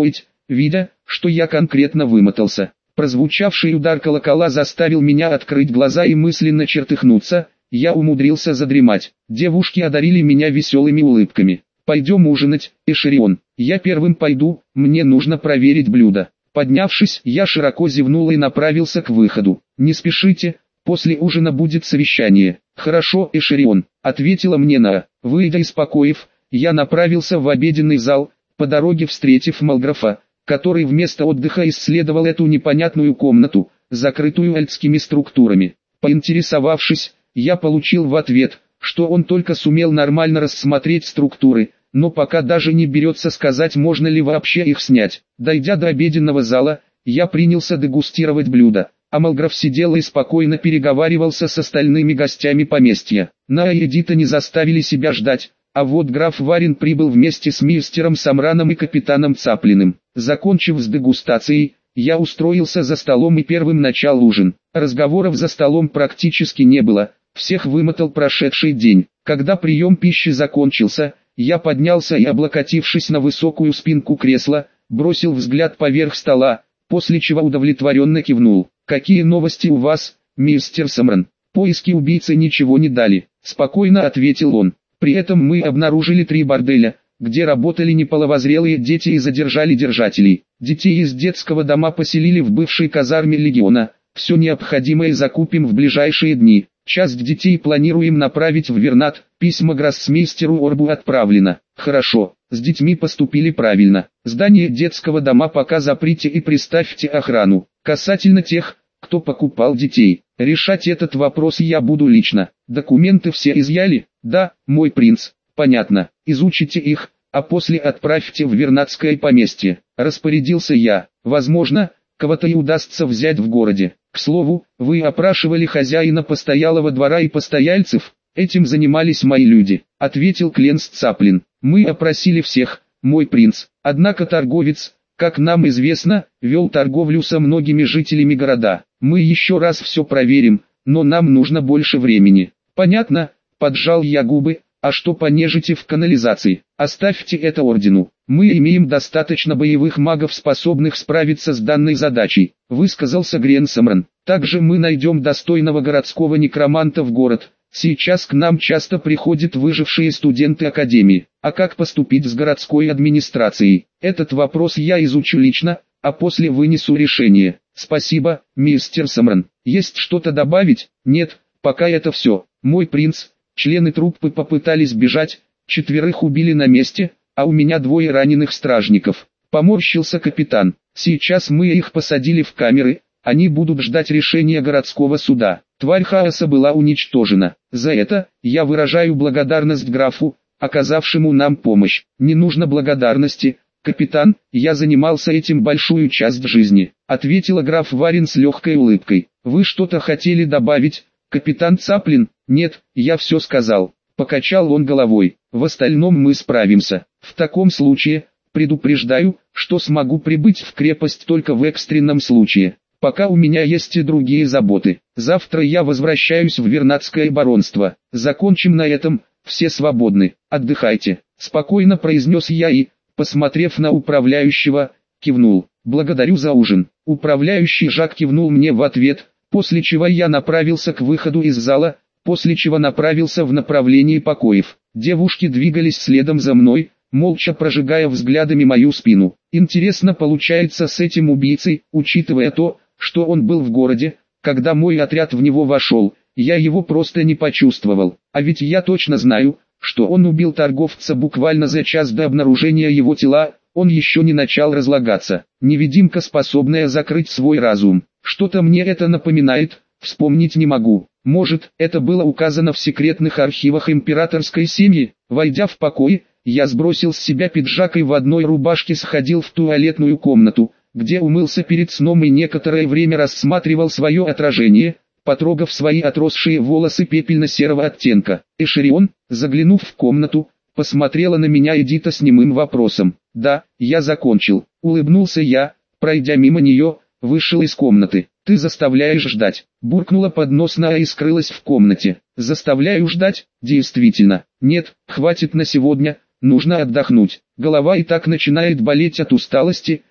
видя, что я конкретно вымотался. Прозвучавший удар колокола заставил меня открыть глаза и мысленно чертыхнуться. Я умудрился задремать. Девушки одарили меня веселыми улыбками. «Пойдем ужинать, Эшерион». «Я первым пойду, мне нужно проверить блюдо». Поднявшись, я широко зевнул и направился к выходу. «Не спешите, после ужина будет совещание». «Хорошо, Эшерион», — ответила мне Наа. Выйдя из покоев, я направился в обеденный зал, по дороге встретив Малграфа, который вместо отдыха исследовал эту непонятную комнату, закрытую альтскими структурами. Поинтересовавшись, я получил в ответ, что он только сумел нормально рассмотреть структуры, но пока даже не берется сказать, можно ли вообще их снять. Дойдя до обеденного зала, я принялся дегустировать блюда, а Малграф сидел и спокойно переговаривался с остальными гостями поместья. Наа и Эдита не заставили себя ждать, а вот граф Варин прибыл вместе с мистером Самраном и капитаном Цаплиным. Закончив с дегустацией, я устроился за столом и первым начал ужин. Разговоров за столом практически не было, всех вымотал прошедший день. Когда прием пищи закончился, я поднялся и, облокотившись на высокую спинку кресла, бросил взгляд поверх стола, после чего удовлетворенно кивнул. «Какие новости у вас, мистер Самран?» «Поиски убийцы ничего не дали», — спокойно ответил он. «При этом мы обнаружили три борделя, где работали неполовозрелые дети и задержали держателей. Детей из детского дома поселили в бывшей казарме легиона. Все необходимое закупим в ближайшие дни. Часть детей планируем направить в Вернат, письмо гроссмейстеру Орбу отправлено». «Хорошо, с детьми поступили правильно. Здание детского дома пока заприте и приставьте охрану. Касательно тех, кто покупал детей, решать этот вопрос я буду лично. Документы все изъяли?» «Да, мой принц». «Понятно, изучите их, а после отправьте в Вернатское поместье», — распорядился я. «Возможно, кого-то и удастся взять в городе. К слову, вы опрашивали хозяина постоялого двора и постояльцев?» «Этим занимались мои люди», — ответил Кленс Цаплин. «Мы опросили всех, мой принц. Однако торговец, как нам известно, вел торговлю со многими жителями города. Мы еще раз все проверим, но нам нужно больше времени». «Понятно», — поджал я губы. «А что по нежити в канализации? Оставьте это ордену. Мы имеем достаточно боевых магов, способных справиться с данной задачей», — высказался Грен Самран. «Также мы найдем достойного городского некроманта в город. Сейчас к нам часто приходят выжившие студенты академии. А как поступить с городской администрацией? Этот вопрос я изучу лично, а после вынесу решение». «Спасибо, мистер Самран. Есть что-то добавить?» «Нет, пока это все, мой принц». Члены труппы попытались бежать, четверых убили на месте, а у меня двое раненых стражников. Поморщился капитан. Сейчас мы их посадили в камеры, они будут ждать решения городского суда. Тварь хаоса была уничтожена. За это я выражаю благодарность графу, оказавшему нам помощь. Не нужно благодарности, капитан, я занимался этим большую часть жизни, ответила граф Варин с легкой улыбкой. Вы что-то хотели добавить, капитан Цаплин? «Нет, я все сказал», — покачал он головой. «В остальном мы справимся. В таком случае, предупреждаю, что смогу прибыть в крепость только в экстренном случае. Пока у меня есть и другие заботы. Завтра я возвращаюсь в Вернатское баронство. Закончим на этом, все свободны. Отдыхайте», — спокойно произнес я и, посмотрев на управляющего, кивнул. «Благодарю за ужин». Управляющий Жак кивнул мне в ответ, после чего я направился к выходу из зала, после чего направился в направлении покоев. Девушки двигались следом за мной, молча прожигая взглядами мою спину. Интересно получается с этим убийцей, учитывая то, что он был в городе, когда мой отряд в него вошел, я его просто не почувствовал. А ведь я точно знаю, что он убил торговца буквально за час до обнаружения его тела, он еще не начал разлагаться. Невидимка, способная закрыть свой разум. Что-то мне это напоминает, вспомнить не могу. Может, это было указано в секретных архивах императорской семьи? Войдя в покой, я сбросил с себя пиджак и в одной рубашке сходил в туалетную комнату, где умылся перед сном и некоторое время рассматривал свое отражение, потрогав свои отросшие волосы пепельно-серого оттенка. Эшерион, заглянув в комнату, посмотрела на меня Эдита с немым вопросом. «Да, я закончил», — улыбнулся я, пройдя мимо нее, вышел из комнаты. «Ты заставляешь ждать», — буркнула под нос Наа и скрылась в комнате. «Заставляю ждать? Действительно. Нет, хватит на сегодня, нужно отдохнуть. Голова и так начинает болеть от усталости,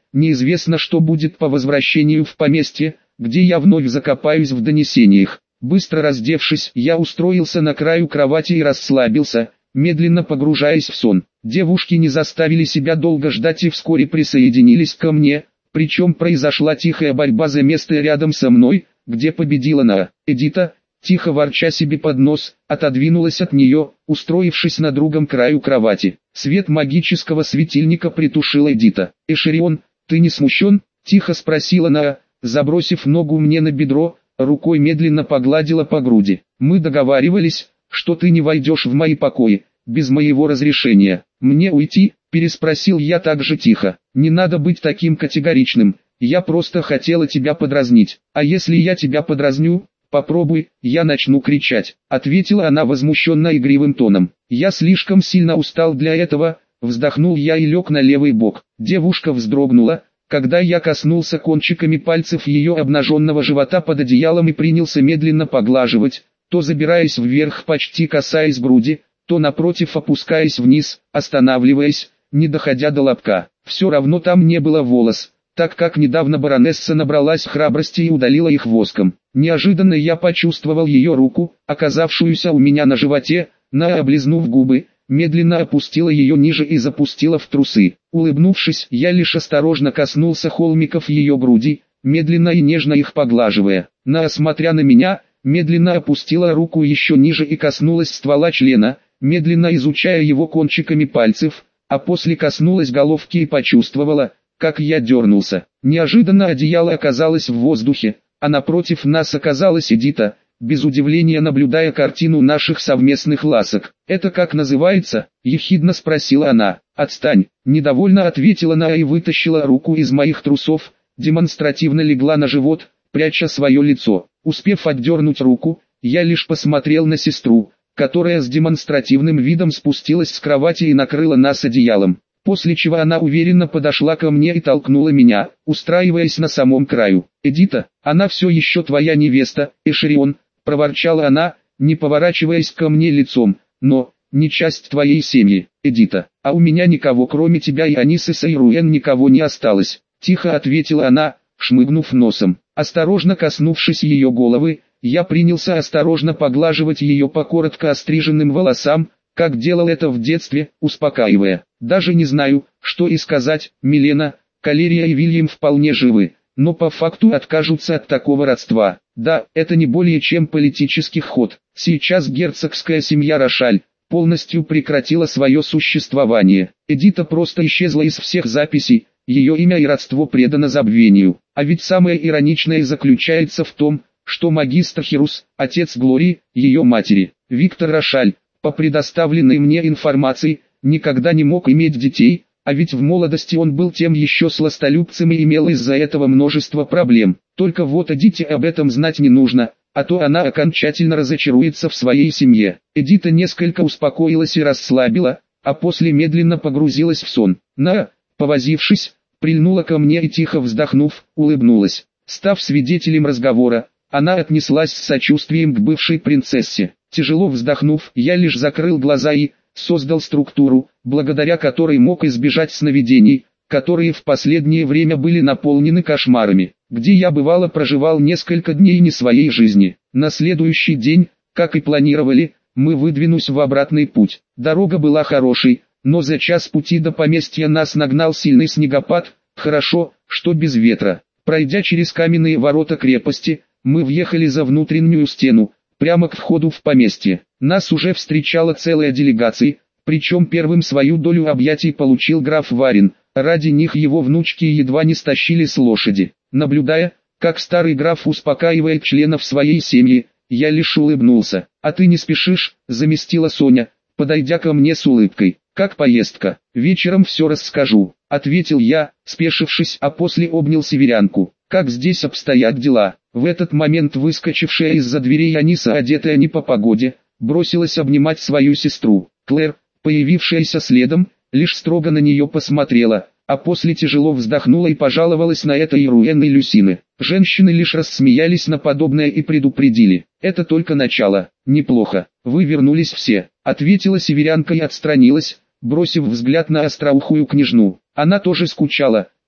неизвестно, что будет по возвращению в поместье, где я вновь закопаюсь в донесениях. Быстро раздевшись, я устроился на краю кровати и расслабился, медленно погружаясь в сон. Девушки не заставили себя долго ждать и вскоре присоединились ко мне, причем произошла тихая борьба за место рядом со мной, где победила Наа. Эдита, тихо ворча себе под нос, отодвинулась от нее, устроившись на другом краю кровати. Свет магического светильника притушил Эдита. «Эшерион, ты не смущен?» – тихо спросила Наа, забросив ногу мне на бедро, рукой медленно погладила по груди. «Мы договаривались, что ты не войдешь в мои покои, без моего разрешения. Мне уйти?» – переспросил я так же тихо. «Не надо быть таким категоричным, я просто хотела тебя подразнить. А если я тебя подразню, попробуй, я начну кричать», – ответила она возмущенно игривым тоном. «Я слишком сильно устал для этого», – вздохнул я и лег на левый бок. Девушка вздрогнула, когда я коснулся кончиками пальцев ее обнаженного живота под одеялом и принялся медленно поглаживать, то забираясь вверх, почти касаясь груди, то напротив опускаясь вниз, останавливаясь, не доходя до лобка. Все равно там не было волос, так как недавно баронесса набралась храбрости и удалила их воском. Неожиданно я почувствовал ее руку, оказавшуюся у меня на животе, Наа, облизнув губы, медленно опустила ее ниже и запустила в трусы. Улыбнувшись, я лишь осторожно коснулся холмиков ее груди, медленно и нежно их поглаживая. Наа, смотря на меня, медленно опустила руку еще ниже и коснулась ствола члена, медленно изучая его кончиками пальцев, а после коснулась головки и почувствовала, как я дернулся. Неожиданно одеяло оказалось в воздухе, а напротив нас оказалась Эдита, без удивления наблюдая картину наших совместных ласок. «Это как называется?» – ехидно спросила она. «Отстань!» – недовольно ответила Наа и вытащила руку из моих трусов, демонстративно легла на живот, пряча свое лицо. Успев отдернуть руку, я лишь посмотрел на сестру, которая с демонстративным видом спустилась с кровати и накрыла нас одеялом. После чего она уверенно подошла ко мне и толкнула меня, устраиваясь на самом краю. «Эдита, она все еще твоя невеста, Эшерион», — проворчала она, не поворачиваясь ко мне лицом, «но, не часть твоей семьи, Эдита, а у меня никого кроме тебя и Анисы Сайруэн никого не осталось», — тихо ответила она, шмыгнув носом. Осторожно коснувшись ее головы, я принялся осторожно поглаживать ее по коротко остриженным волосам, как делал это в детстве, успокаивая. «Даже не знаю, что и сказать, Милена, Калерия и Вильям вполне живы, но по факту откажутся от такого родства. Да, это не более чем политический ход. Сейчас герцогская семья Рошаль полностью прекратила свое существование. Эдита просто исчезла из всех записей, ее имя и родство предано забвению. А ведь самое ироничное заключается в том, что магистр Хирус, отец Глории, ее матери, Виктор Рошаль, по предоставленной мне информации, никогда не мог иметь детей, а ведь в молодости он был тем еще сластолюбцем и имел из-за этого множество проблем. Только вот Эдите об этом знать не нужно, а то она окончательно разочаруется в своей семье. Эдита несколько успокоилась и расслабила, а после медленно погрузилась в сон. Наа, повозившись, прильнула ко мне и тихо вздохнув, улыбнулась. Став свидетелем разговора, она отнеслась с сочувствием к бывшей принцессе. Тяжело вздохнув, я лишь закрыл глаза и создал структуру, благодаря которой мог избежать сновидений, которые в последнее время были наполнены кошмарами, где я бывало проживал несколько дней не своей жизни. На следующий день, как и планировали, мы выдвинулись в обратный путь. Дорога была хорошей, но за час пути до поместья нас нагнал сильный снегопад, хорошо, что без ветра. Пройдя через каменные ворота крепости, мы въехали за внутреннюю стену, прямо к входу в поместье. Нас уже встречала целая делегация, причем первым свою долю объятий получил граф Варин, ради них его внучки едва не стащили с лошади. Наблюдая, как старый граф успокаивает членов своей семьи, я лишь улыбнулся. «А ты не спешишь?» – заместила Соня, подойдя ко мне с улыбкой. «Как поездка? Вечером все расскажу», – ответил я, спешившись, а после обнял северянку. «Как здесь обстоят дела?» В этот момент выскочившая из-за дверей Аниса, одетая не по погоде, бросилась обнимать свою сестру. Клэр, появившаяся следом, лишь строго на нее посмотрела, а после тяжело вздохнула и пожаловалась на это Ируэн и Люсины. Женщины лишь рассмеялись на подобное и предупредили: «Это только начало, неплохо, вы вернулись все», — ответила северянка и отстранилась, бросив взгляд на остроухую княжну. Она тоже скучала,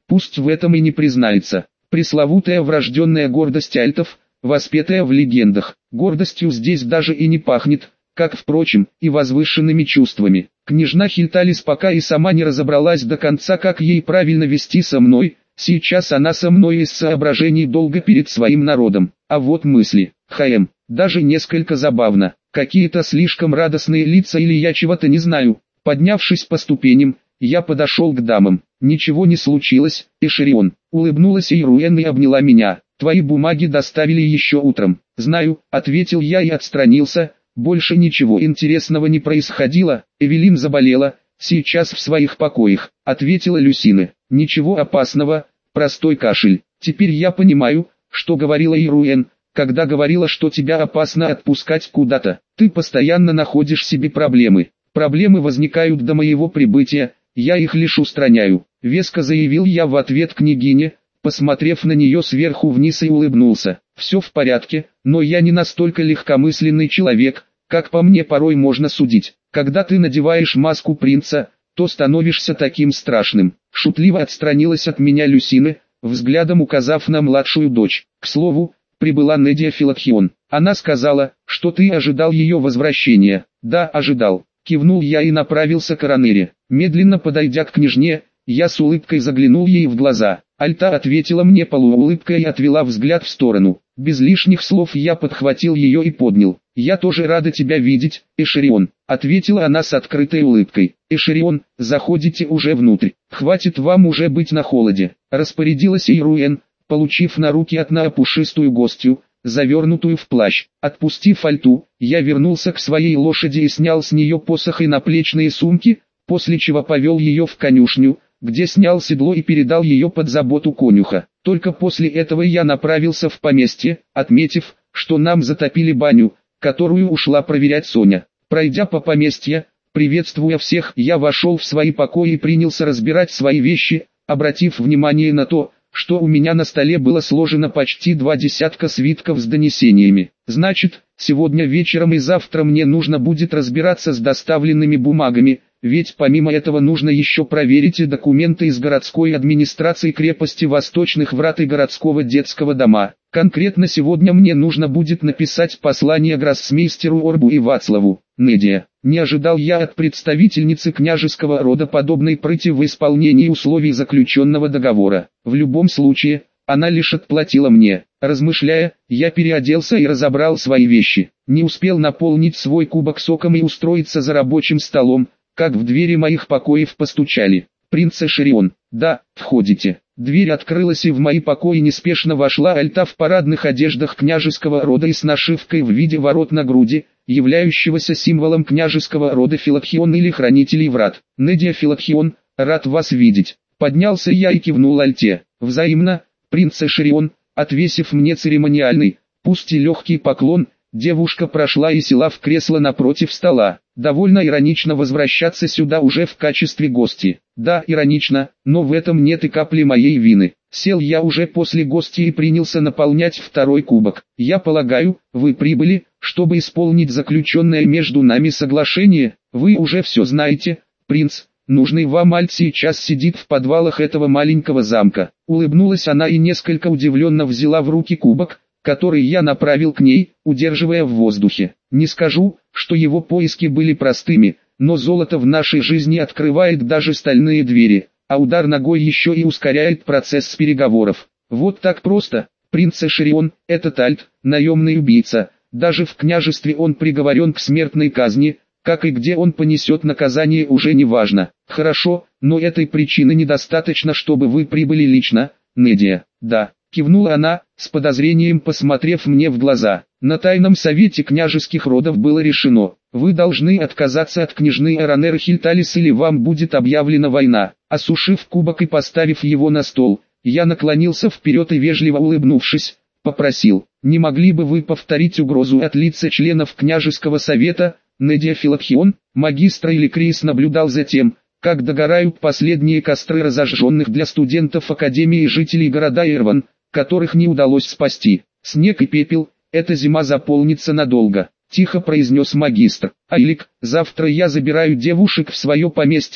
пусть в этом и не признается. Пресловутая врожденная гордость альтов, воспетая в легендах, гордостью здесь даже и не пахнет, как, впрочем, и возвышенными чувствами. Княжна Хильталис пока и сама не разобралась до конца, как ей правильно вести со мной, сейчас она со мной из соображений долга перед своим народом. А вот мысли, хм, даже несколько забавно, какие-то слишком радостные лица или я чего-то не знаю. Поднявшись по ступеням, я подошел к дамам. Ничего не случилось, Эшерион. Улыбнулась Ируэн и обняла меня. Твои бумаги доставили еще утром. Знаю, ответил я и отстранился. Больше ничего интересного не происходило. Эвелин заболела, сейчас в своих покоях, ответила Люсина. Ничего опасного, простой кашель. Теперь я понимаю, что говорила Ируэн, когда говорила, что тебя опасно отпускать куда-то. Ты постоянно находишь себе проблемы. Проблемы возникают до моего прибытия, я их лишь устраняю. Веско заявил я в ответ княгине, посмотрев на нее сверху вниз и улыбнулся. Все в порядке, но я не настолько легкомысленный человек, как по мне порой можно судить. Когда ты надеваешь маску принца, то становишься таким страшным. Шутливо отстранилась от меня Люсина, взглядом указав на младшую дочь. К слову, прибыла Недия Филакхион. Она сказала, что ты ожидал ее возвращения. Да, ожидал. Кивнул я и направился к Аранере. Медленно подойдя к княжне, я с улыбкой заглянул ей в глаза. Альта ответила мне полуулыбкой и отвела взгляд в сторону. Без лишних слов я подхватил ее и поднял. «Я тоже рада тебя видеть, Эшерион», — ответила она с открытой улыбкой. «Эшерион, заходите уже внутрь. Хватит вам уже быть на холоде», — распорядилась Ируэн, получив на руки от Наа пушистую гостью, завернутую в плащ. Отпустив Альту, я вернулся к своей лошади и снял с нее посох и наплечные сумки, после чего повел ее в конюшню, где снял седло и передал ее под заботу конюха. Только после этого я направился в поместье, отметив, что нам затопили баню, которую ушла проверять Соня. Пройдя по поместью, приветствуя всех, я вошел в свои покои и принялся разбирать свои вещи, обратив внимание на то, что у меня на столе было сложено почти два десятка свитков с донесениями. Значит, сегодня вечером и завтра мне нужно будет разбираться с доставленными бумагами, ведь помимо этого нужно еще проверить и документы из городской администрации крепости Восточных Врат и городского детского дома. Конкретно сегодня мне нужно будет написать послание гроссмейстеру Орбу и Вацлаву. Недия. Не ожидал я от представительницы княжеского рода подобной прыти в исполнении условий заключенного договора. В любом случае, она лишь отплатила мне. Размышляя, я переоделся и разобрал свои вещи. Не успел наполнить свой кубок соком и устроиться за рабочим столом, как в двери моих покоев постучали. «Принц Эшерион». «Да, входите». Дверь открылась и в мои покои неспешно вошла Альта в парадных одеждах княжеского рода и с нашивкой в виде ворот на груди, являющегося символом княжеского рода Филакхион или хранителей врат. «Недия Филакхион, рад вас видеть». Поднялся я и кивнул Альте. «Взаимно, принц Эшерион», отвесив мне церемониальный, пусть и легкий поклон, девушка прошла и села в кресло напротив стола. Довольно иронично возвращаться сюда уже в качестве гости. Да, иронично, но в этом нет и капли моей вины. Сел я уже после гостя и принялся наполнять второй кубок. Я полагаю, вы прибыли, чтобы исполнить заключенное между нами соглашение. Вы уже все знаете, принц. Нужный вам альт сейчас сидит в подвалах этого маленького замка. Улыбнулась она и несколько удивленно взяла в руки кубок, который я направил к ней, удерживая в воздухе. Не скажу, что его поиски были простыми, но золото в нашей жизни открывает даже стальные двери, а удар ногой еще и ускоряет процесс переговоров. Вот так просто. Принц Эшерион, этот альт, наемный убийца, даже в княжестве он приговорен к смертной казни, как и где он понесет наказание уже не важно. Хорошо, но этой причины недостаточно, чтобы вы прибыли лично, Недия. Да. Кивнула она, с подозрением посмотрев мне в глаза. На тайном совете княжеских родов было решено, вы должны отказаться от княжны Аранеры Хильталис или вам будет объявлена война. Осушив кубок и поставив его на стол, я наклонился вперед и вежливо улыбнувшись, попросил, не могли бы вы повторить угрозу от лица членов княжеского совета, Недия Филакхион? Магистр Эликрис наблюдал за тем, как догорают последние костры разожженных для студентов Академии и жителей города Ирван, которых не удалось спасти. Снег и пепел, эта зима заполнится надолго, тихо произнес магистр. Айлик, завтра я забираю девушек в свое поместье,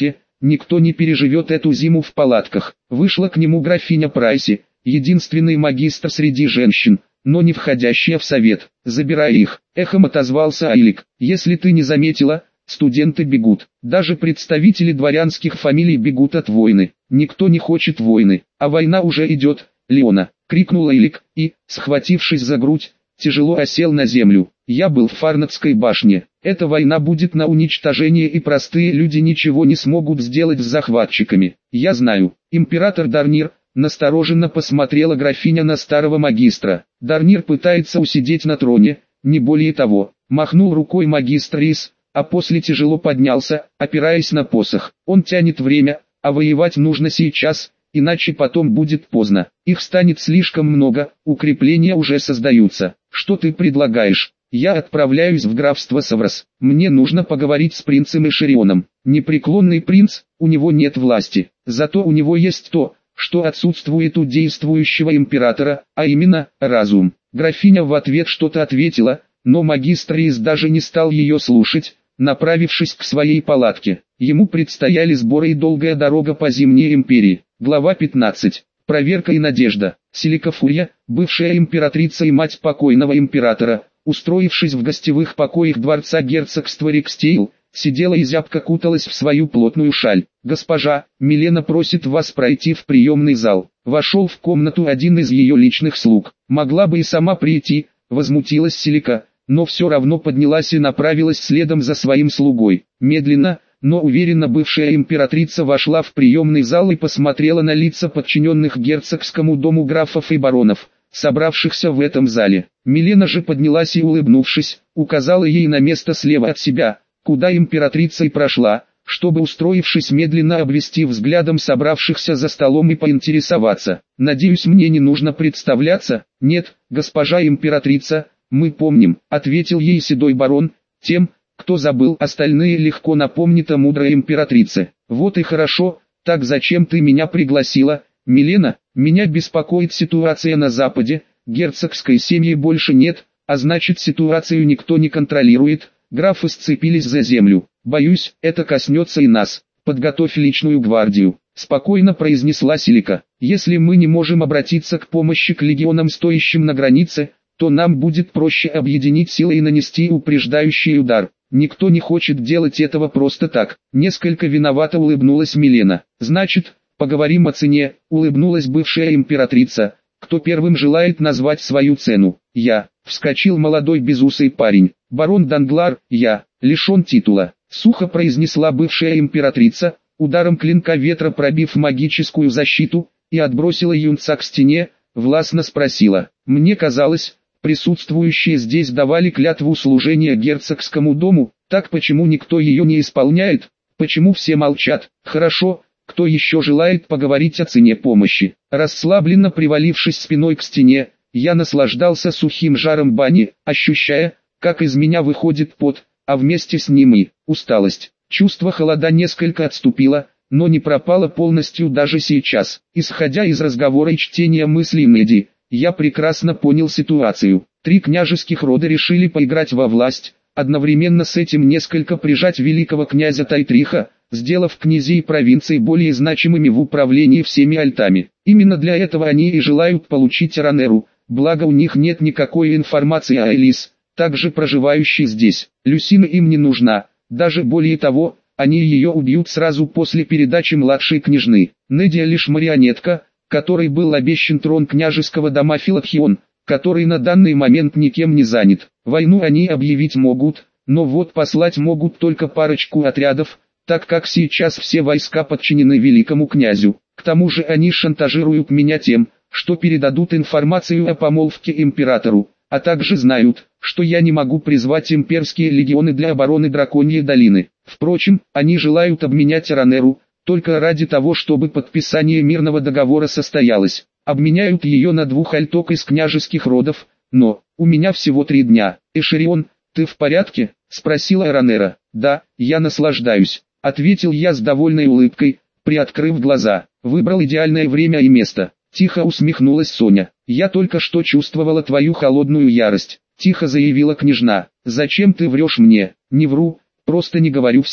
никто не переживет эту зиму в палатках. Вышла к нему графиня Прайси, единственный магистр среди женщин, но не входящая в совет. «Забирай их», — эхом отозвался Айлик. «Если ты не заметила, студенты бегут. Даже представители дворянских фамилий бегут от войны. Никто не хочет войны, а война уже идет, Леона», — крикнул Айлик, и, схватившись за грудь, тяжело осел на землю. «Я был в Фарнадской башне. Эта война будет на уничтожение, и простые люди ничего не смогут сделать с захватчиками. Я знаю». Император Дарнир, настороженно посмотрела графиня на старого магистра. «Дарнир пытается усидеть на троне, не более того», — махнул рукой магистр Рис, а после тяжело поднялся, опираясь на посох. «Он тянет время, а воевать нужно сейчас, иначе потом будет поздно. Их станет слишком много, укрепления уже создаются. Что ты предлагаешь?» «Я отправляюсь в графство Саврос. Мне нужно поговорить с принцем Эшерионом. Непреклонный принц, у него нет власти, зато у него есть то, что отсутствует у действующего императора, а именно, разум». Графиня в ответ что-то ответила, но магистр Рис даже не стал ее слушать, направившись к своей палатке. Ему предстояли сборы и долгая дорога по Зимней империи. Глава пятнадцать. Проверка и надежда. Селика Фурия, бывшая императрица и мать покойного императора, устроившись в гостевых покоях дворца герцогства Рикстейл, сидела и зябко куталась в свою плотную шаль. «Госпожа, Милена просит вас пройти в приемный зал». Вошел в комнату один из ее личных слуг. «Могла бы и сама прийти», — возмутилась Селика, но все равно поднялась и направилась следом за своим слугой. Медленно, но уверенно бывшая императрица вошла в приемный зал и посмотрела на лица подчиненных герцогскому дому графов и баронов, собравшихся в этом зале. Милена же поднялась и, улыбнувшись, указала ей на место слева от себя, куда императрица и прошла, чтобы, устроившись, медленно обвести взглядом собравшихся за столом и поинтересоваться: «Надеюсь, мне не нужно представляться?» «Нет, госпожа императрица, мы помним», — ответил ей седой барон. Тем, кто забыл, остальные легко напомнят о мудрой императрице. «Вот и хорошо, так зачем ты меня пригласила, Милена?» «Меня беспокоит ситуация на Западе, герцогской семьи больше нет, а значит ситуацию никто не контролирует». Графы сцепились за землю. «Боюсь, это коснется и нас. Подготовь личную гвардию», — спокойно произнесла Селика. «Если мы не можем обратиться к помощи к легионам, стоящим на границе, то нам будет проще объединить силы и нанести упреждающий удар. Никто не хочет делать этого просто так». Несколько виновато улыбнулась Милена. «Значит, поговорим о цене», — улыбнулась бывшая императрица. «Кто первым желает назвать свою цену?» «Я», — вскочил молодой безусый парень. «Барон Данглар, я, лишен титула», — сухо произнесла бывшая императрица, ударом клинка ветра пробив магическую защиту, и отбросила юнца к стене, властно спросила: «Мне казалось, присутствующие здесь давали клятву служения герцогскому дому, так почему никто ее не исполняет? Почему все молчат? Хорошо, кто еще желает поговорить о цене помощи?» Расслабленно привалившись спиной к стене, я наслаждался сухим жаром бани, ощущая, как из меня выходит пот, а вместе с ним и усталость. Чувство холода несколько отступило, но не пропало полностью даже сейчас. Исходя из разговора и чтения мыслей Неди, я прекрасно понял ситуацию. Три княжеских рода решили поиграть во власть, одновременно с этим несколько прижать великого князя Тайтриха, сделав князей провинций более значимыми в управлении всеми альтами. Именно для этого они и желают получить Ранеру, благо у них нет никакой информации о Элис, также проживающей здесь. Люсина им не нужна, даже более того, они ее убьют сразу после передачи младшей княжны. Недия лишь марионетка, которой был обещан трон княжеского дома Филатхион, который на данный момент никем не занят. Войну они объявить могут, но вот послать могут только парочку отрядов, так как сейчас все войска подчинены великому князю. К тому же они шантажируют меня тем, что передадут информацию о помолвке императору, а также знают, что я не могу призвать имперские легионы для обороны Драконьей долины. Впрочем, они желают обменять Ранеру, только ради того, чтобы подписание мирного договора состоялось. Обменяют ее на двух альток из княжеских родов, но, у меня всего три дня. «Эшерион, ты в порядке?» — спросила Ранера. «Да, я наслаждаюсь», — ответил я с довольной улыбкой, приоткрыв глаза. «Выбрал идеальное время и место». Тихо усмехнулась Соня. «Я только что чувствовала твою холодную ярость», — тихо заявила княжна. «Зачем ты врешь мне?» «Не вру, просто не говорю всего.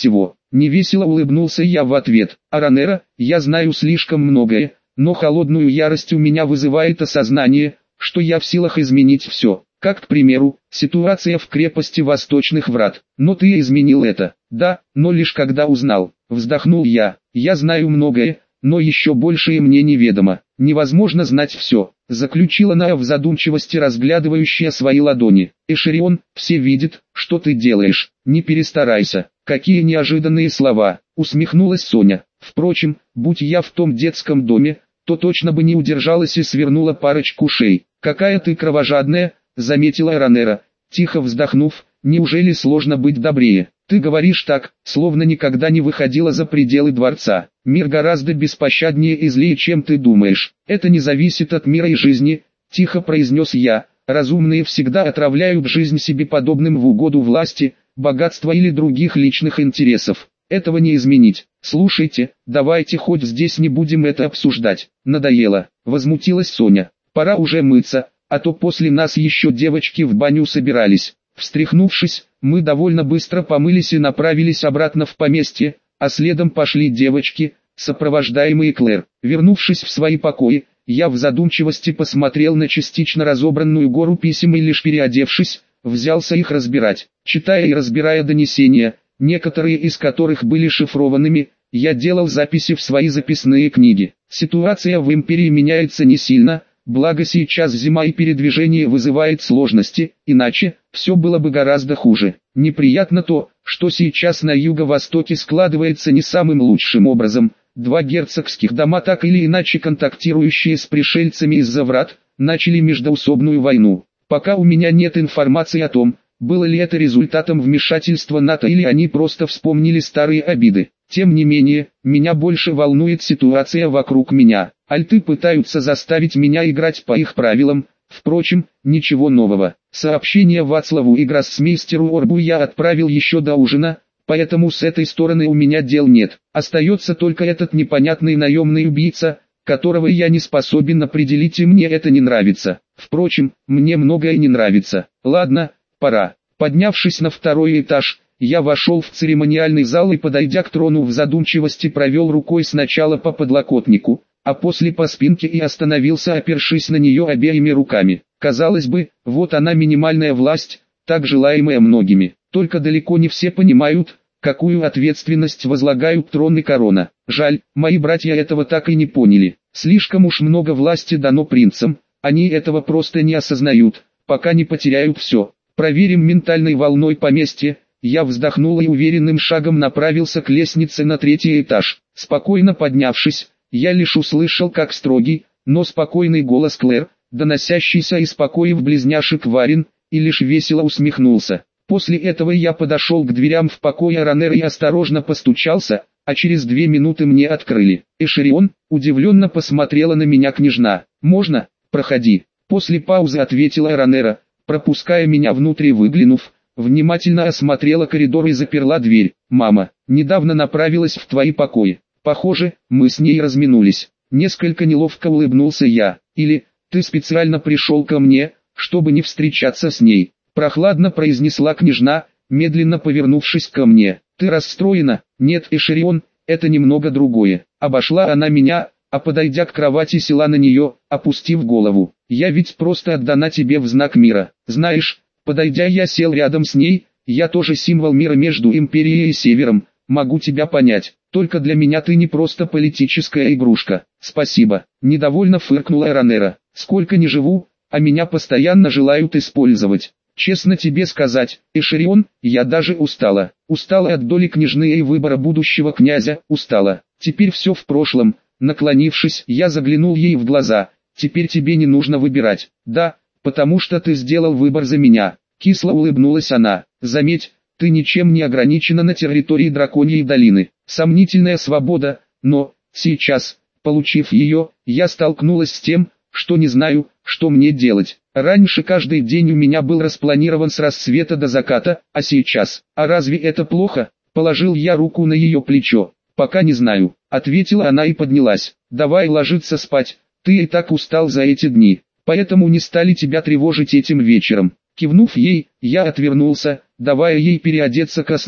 Невесело улыбнулся я в ответ. Аранера, я знаю слишком многое, но холодную ярость у меня вызывает осознание, что я в силах изменить все. Как, к примеру, ситуация в крепости Восточных Врат. Но ты изменил это. Да, но лишь когда узнал. Вздохнул я. Я знаю многое, но еще большее мне неведомо. Невозможно знать все. Заключила Ная в задумчивости, разглядывающая свои ладони. Эшерион, все видят, что ты делаешь. Не перестарайся. Какие неожиданные слова. Усмехнулась Соня. Впрочем, будь я в том детском доме, то точно бы не удержалась и свернула парочку шей. Какая ты кровожадная, заметила Аранера, тихо вздохнув. Неужели сложно быть добрее? Ты говоришь так, словно никогда не выходила за пределы дворца. Мир гораздо беспощаднее и злее, чем ты думаешь. Это не зависит от мира и жизни, тихо произнес я. Разумные всегда отравляют жизнь себе подобным в угоду власти, богатства или других личных интересов. Этого не изменить. Слушайте, давайте хоть здесь не будем это обсуждать. Надоело. Возмутилась Соня. Пора уже мыться, а то после нас еще девочки в баню собирались. Встряхнувшись, мы довольно быстро помылись и направились обратно в поместье, а следом пошли девочки, сопровождаемые Клэр. Вернувшись в свои покои, я в задумчивости посмотрел на частично разобранную гору писем и лишь переодевшись, взялся их разбирать. Читая и разбирая донесения, некоторые из которых были шифрованными, я делал записи в свои записные книги. Ситуация в империи меняется не сильно, благо сейчас зима и передвижение вызывает сложности, иначе все было бы гораздо хуже. Неприятно то, что сейчас на юго-востоке складывается не самым лучшим образом. Два герцогских дома, так или иначе контактирующие с пришельцами из-за врат, начали междоусобную войну. Пока у меня нет информации о том, было ли это результатом вмешательства НАТО или они просто вспомнили старые обиды. Тем не менее, меня больше волнует ситуация вокруг меня. Альты пытаются заставить меня играть по их правилам. Впрочем, ничего нового. Сообщение Вацлаву и гроссмейстеру Орбу я отправил еще до ужина, поэтому с этой стороны у меня дел нет. Остается только этот непонятный наемный убийца, которого я не способен определить, и мне это не нравится. Впрочем, мне многое не нравится. Ладно, пора. Поднявшись на второй этаж, я вошел в церемониальный зал и, подойдя к трону, в задумчивости провел рукой сначала по подлокотнику, а после по спинке и остановился, опершись на нее обеими руками. Казалось бы, вот она, минимальная власть, так желаемая многими. Только далеко не все понимают, какую ответственность возлагают трон и корона. Жаль, мои братья этого так и не поняли. Слишком уж много власти дано принцам, они этого просто не осознают, пока не потеряют все. Проверим ментальной волной поместье. Я вздохнул и уверенным шагом направился к лестнице на третий этаж. Спокойно поднявшись, я лишь услышал, как строгий, но спокойный голос Клэр, доносящийся из покоев близняшек Варин, и лишь весело усмехнулся. После этого я подошел к дверям в покое Аранеры и осторожно постучался, а через две минуты мне открыли. Эшерион, удивленно посмотрела на меня княжна. «Можно? Проходи». После паузы ответила Аранера, пропуская меня внутрь и, выглянув, внимательно осмотрела коридор и заперла дверь. «Мама, недавно направилась в твои покои. Похоже, мы с ней разминулись». Несколько неловко улыбнулся я. «Или, ты специально пришел ко мне, чтобы не встречаться с ней?» Прохладно произнесла княжна, медленно повернувшись ко мне. «Ты расстроена?» «Нет, Эшерион, это немного другое». Обошла она меня, а подойдя к кровати села на нее, опустив голову. «Я ведь просто отдана тебе в знак мира. Знаешь, подойдя я сел рядом с ней, я тоже символ мира между Империей и Севером, могу тебя понять. Только для меня ты не просто политическая игрушка». «Спасибо», — недовольно фыркнула Аранера. «Сколько ни живу, а меня постоянно желают использовать. Честно тебе сказать, Эшерион, я даже устала. Устала от доли княжны и выбора будущего князя, устала. Теперь все в прошлом». Наклонившись, я заглянул ей в глаза. «Теперь тебе не нужно выбирать». «Да, потому что ты сделал выбор за меня». Кисло улыбнулась она. «Заметь, ты ничем не ограничена на территории Драконьей долины. Сомнительная свобода, но, сейчас, получив ее, я столкнулась с тем, что не знаю, что мне делать. Раньше каждый день у меня был распланирован с рассвета до заката, а сейчас, а разве это плохо?» Положил я руку на ее плечо. «Пока не знаю», — ответила она и поднялась. «Давай ложиться спать, ты и так устал за эти дни, поэтому не стали тебя тревожить этим вечером». Кивнув ей, я отвернулся, давая ей переодеться ко сну,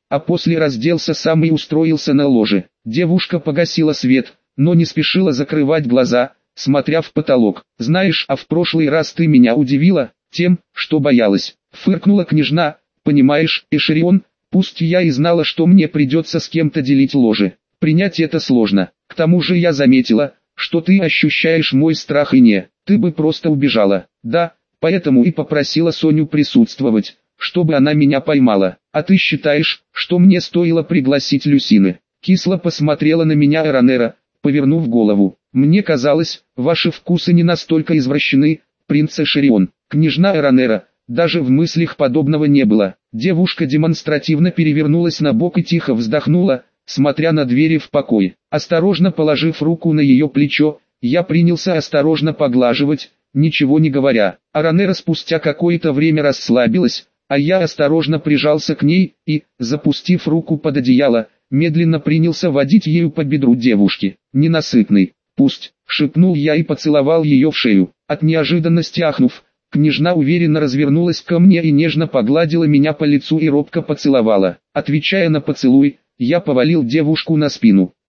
а после разделся сам и устроился на ложе. Девушка погасила свет, но не спешила закрывать глаза, смотря в потолок. «Знаешь, а в прошлый раз ты меня удивила тем, что боялась», — фыркнула княжна. «Понимаешь, Эшерион, пусть я и знала, что мне придется с кем-то делить ложе, принять это сложно. К тому же я заметила, что ты ощущаешь мой страх и не, ты бы просто убежала. Да, поэтому и попросила Соню присутствовать, чтобы она меня поймала. А ты считаешь, что мне стоило пригласить Люсины?» Кисло посмотрела на меня Эранера, повернув голову. «Мне казалось, ваши вкусы не настолько извращены, принц Эшерион». Княжна Эранера, даже в мыслях подобного не было. Девушка демонстративно перевернулась на бок и тихо вздохнула, смотря на двери в покой. Осторожно положив руку на ее плечо, я принялся осторожно поглаживать, ничего не говоря. Эранера спустя какое-то время расслабилась, а я осторожно прижался к ней и, запустив руку под одеяло, медленно принялся водить ею по бедру девушки. «Ненасытный, пусть», — шепнул я и поцеловал ее в шею. От неожиданности ахнув, княжна уверенно развернулась ко мне и нежно погладила меня по лицу и робко поцеловала. Отвечая на поцелуй, я повалил девушку на спину.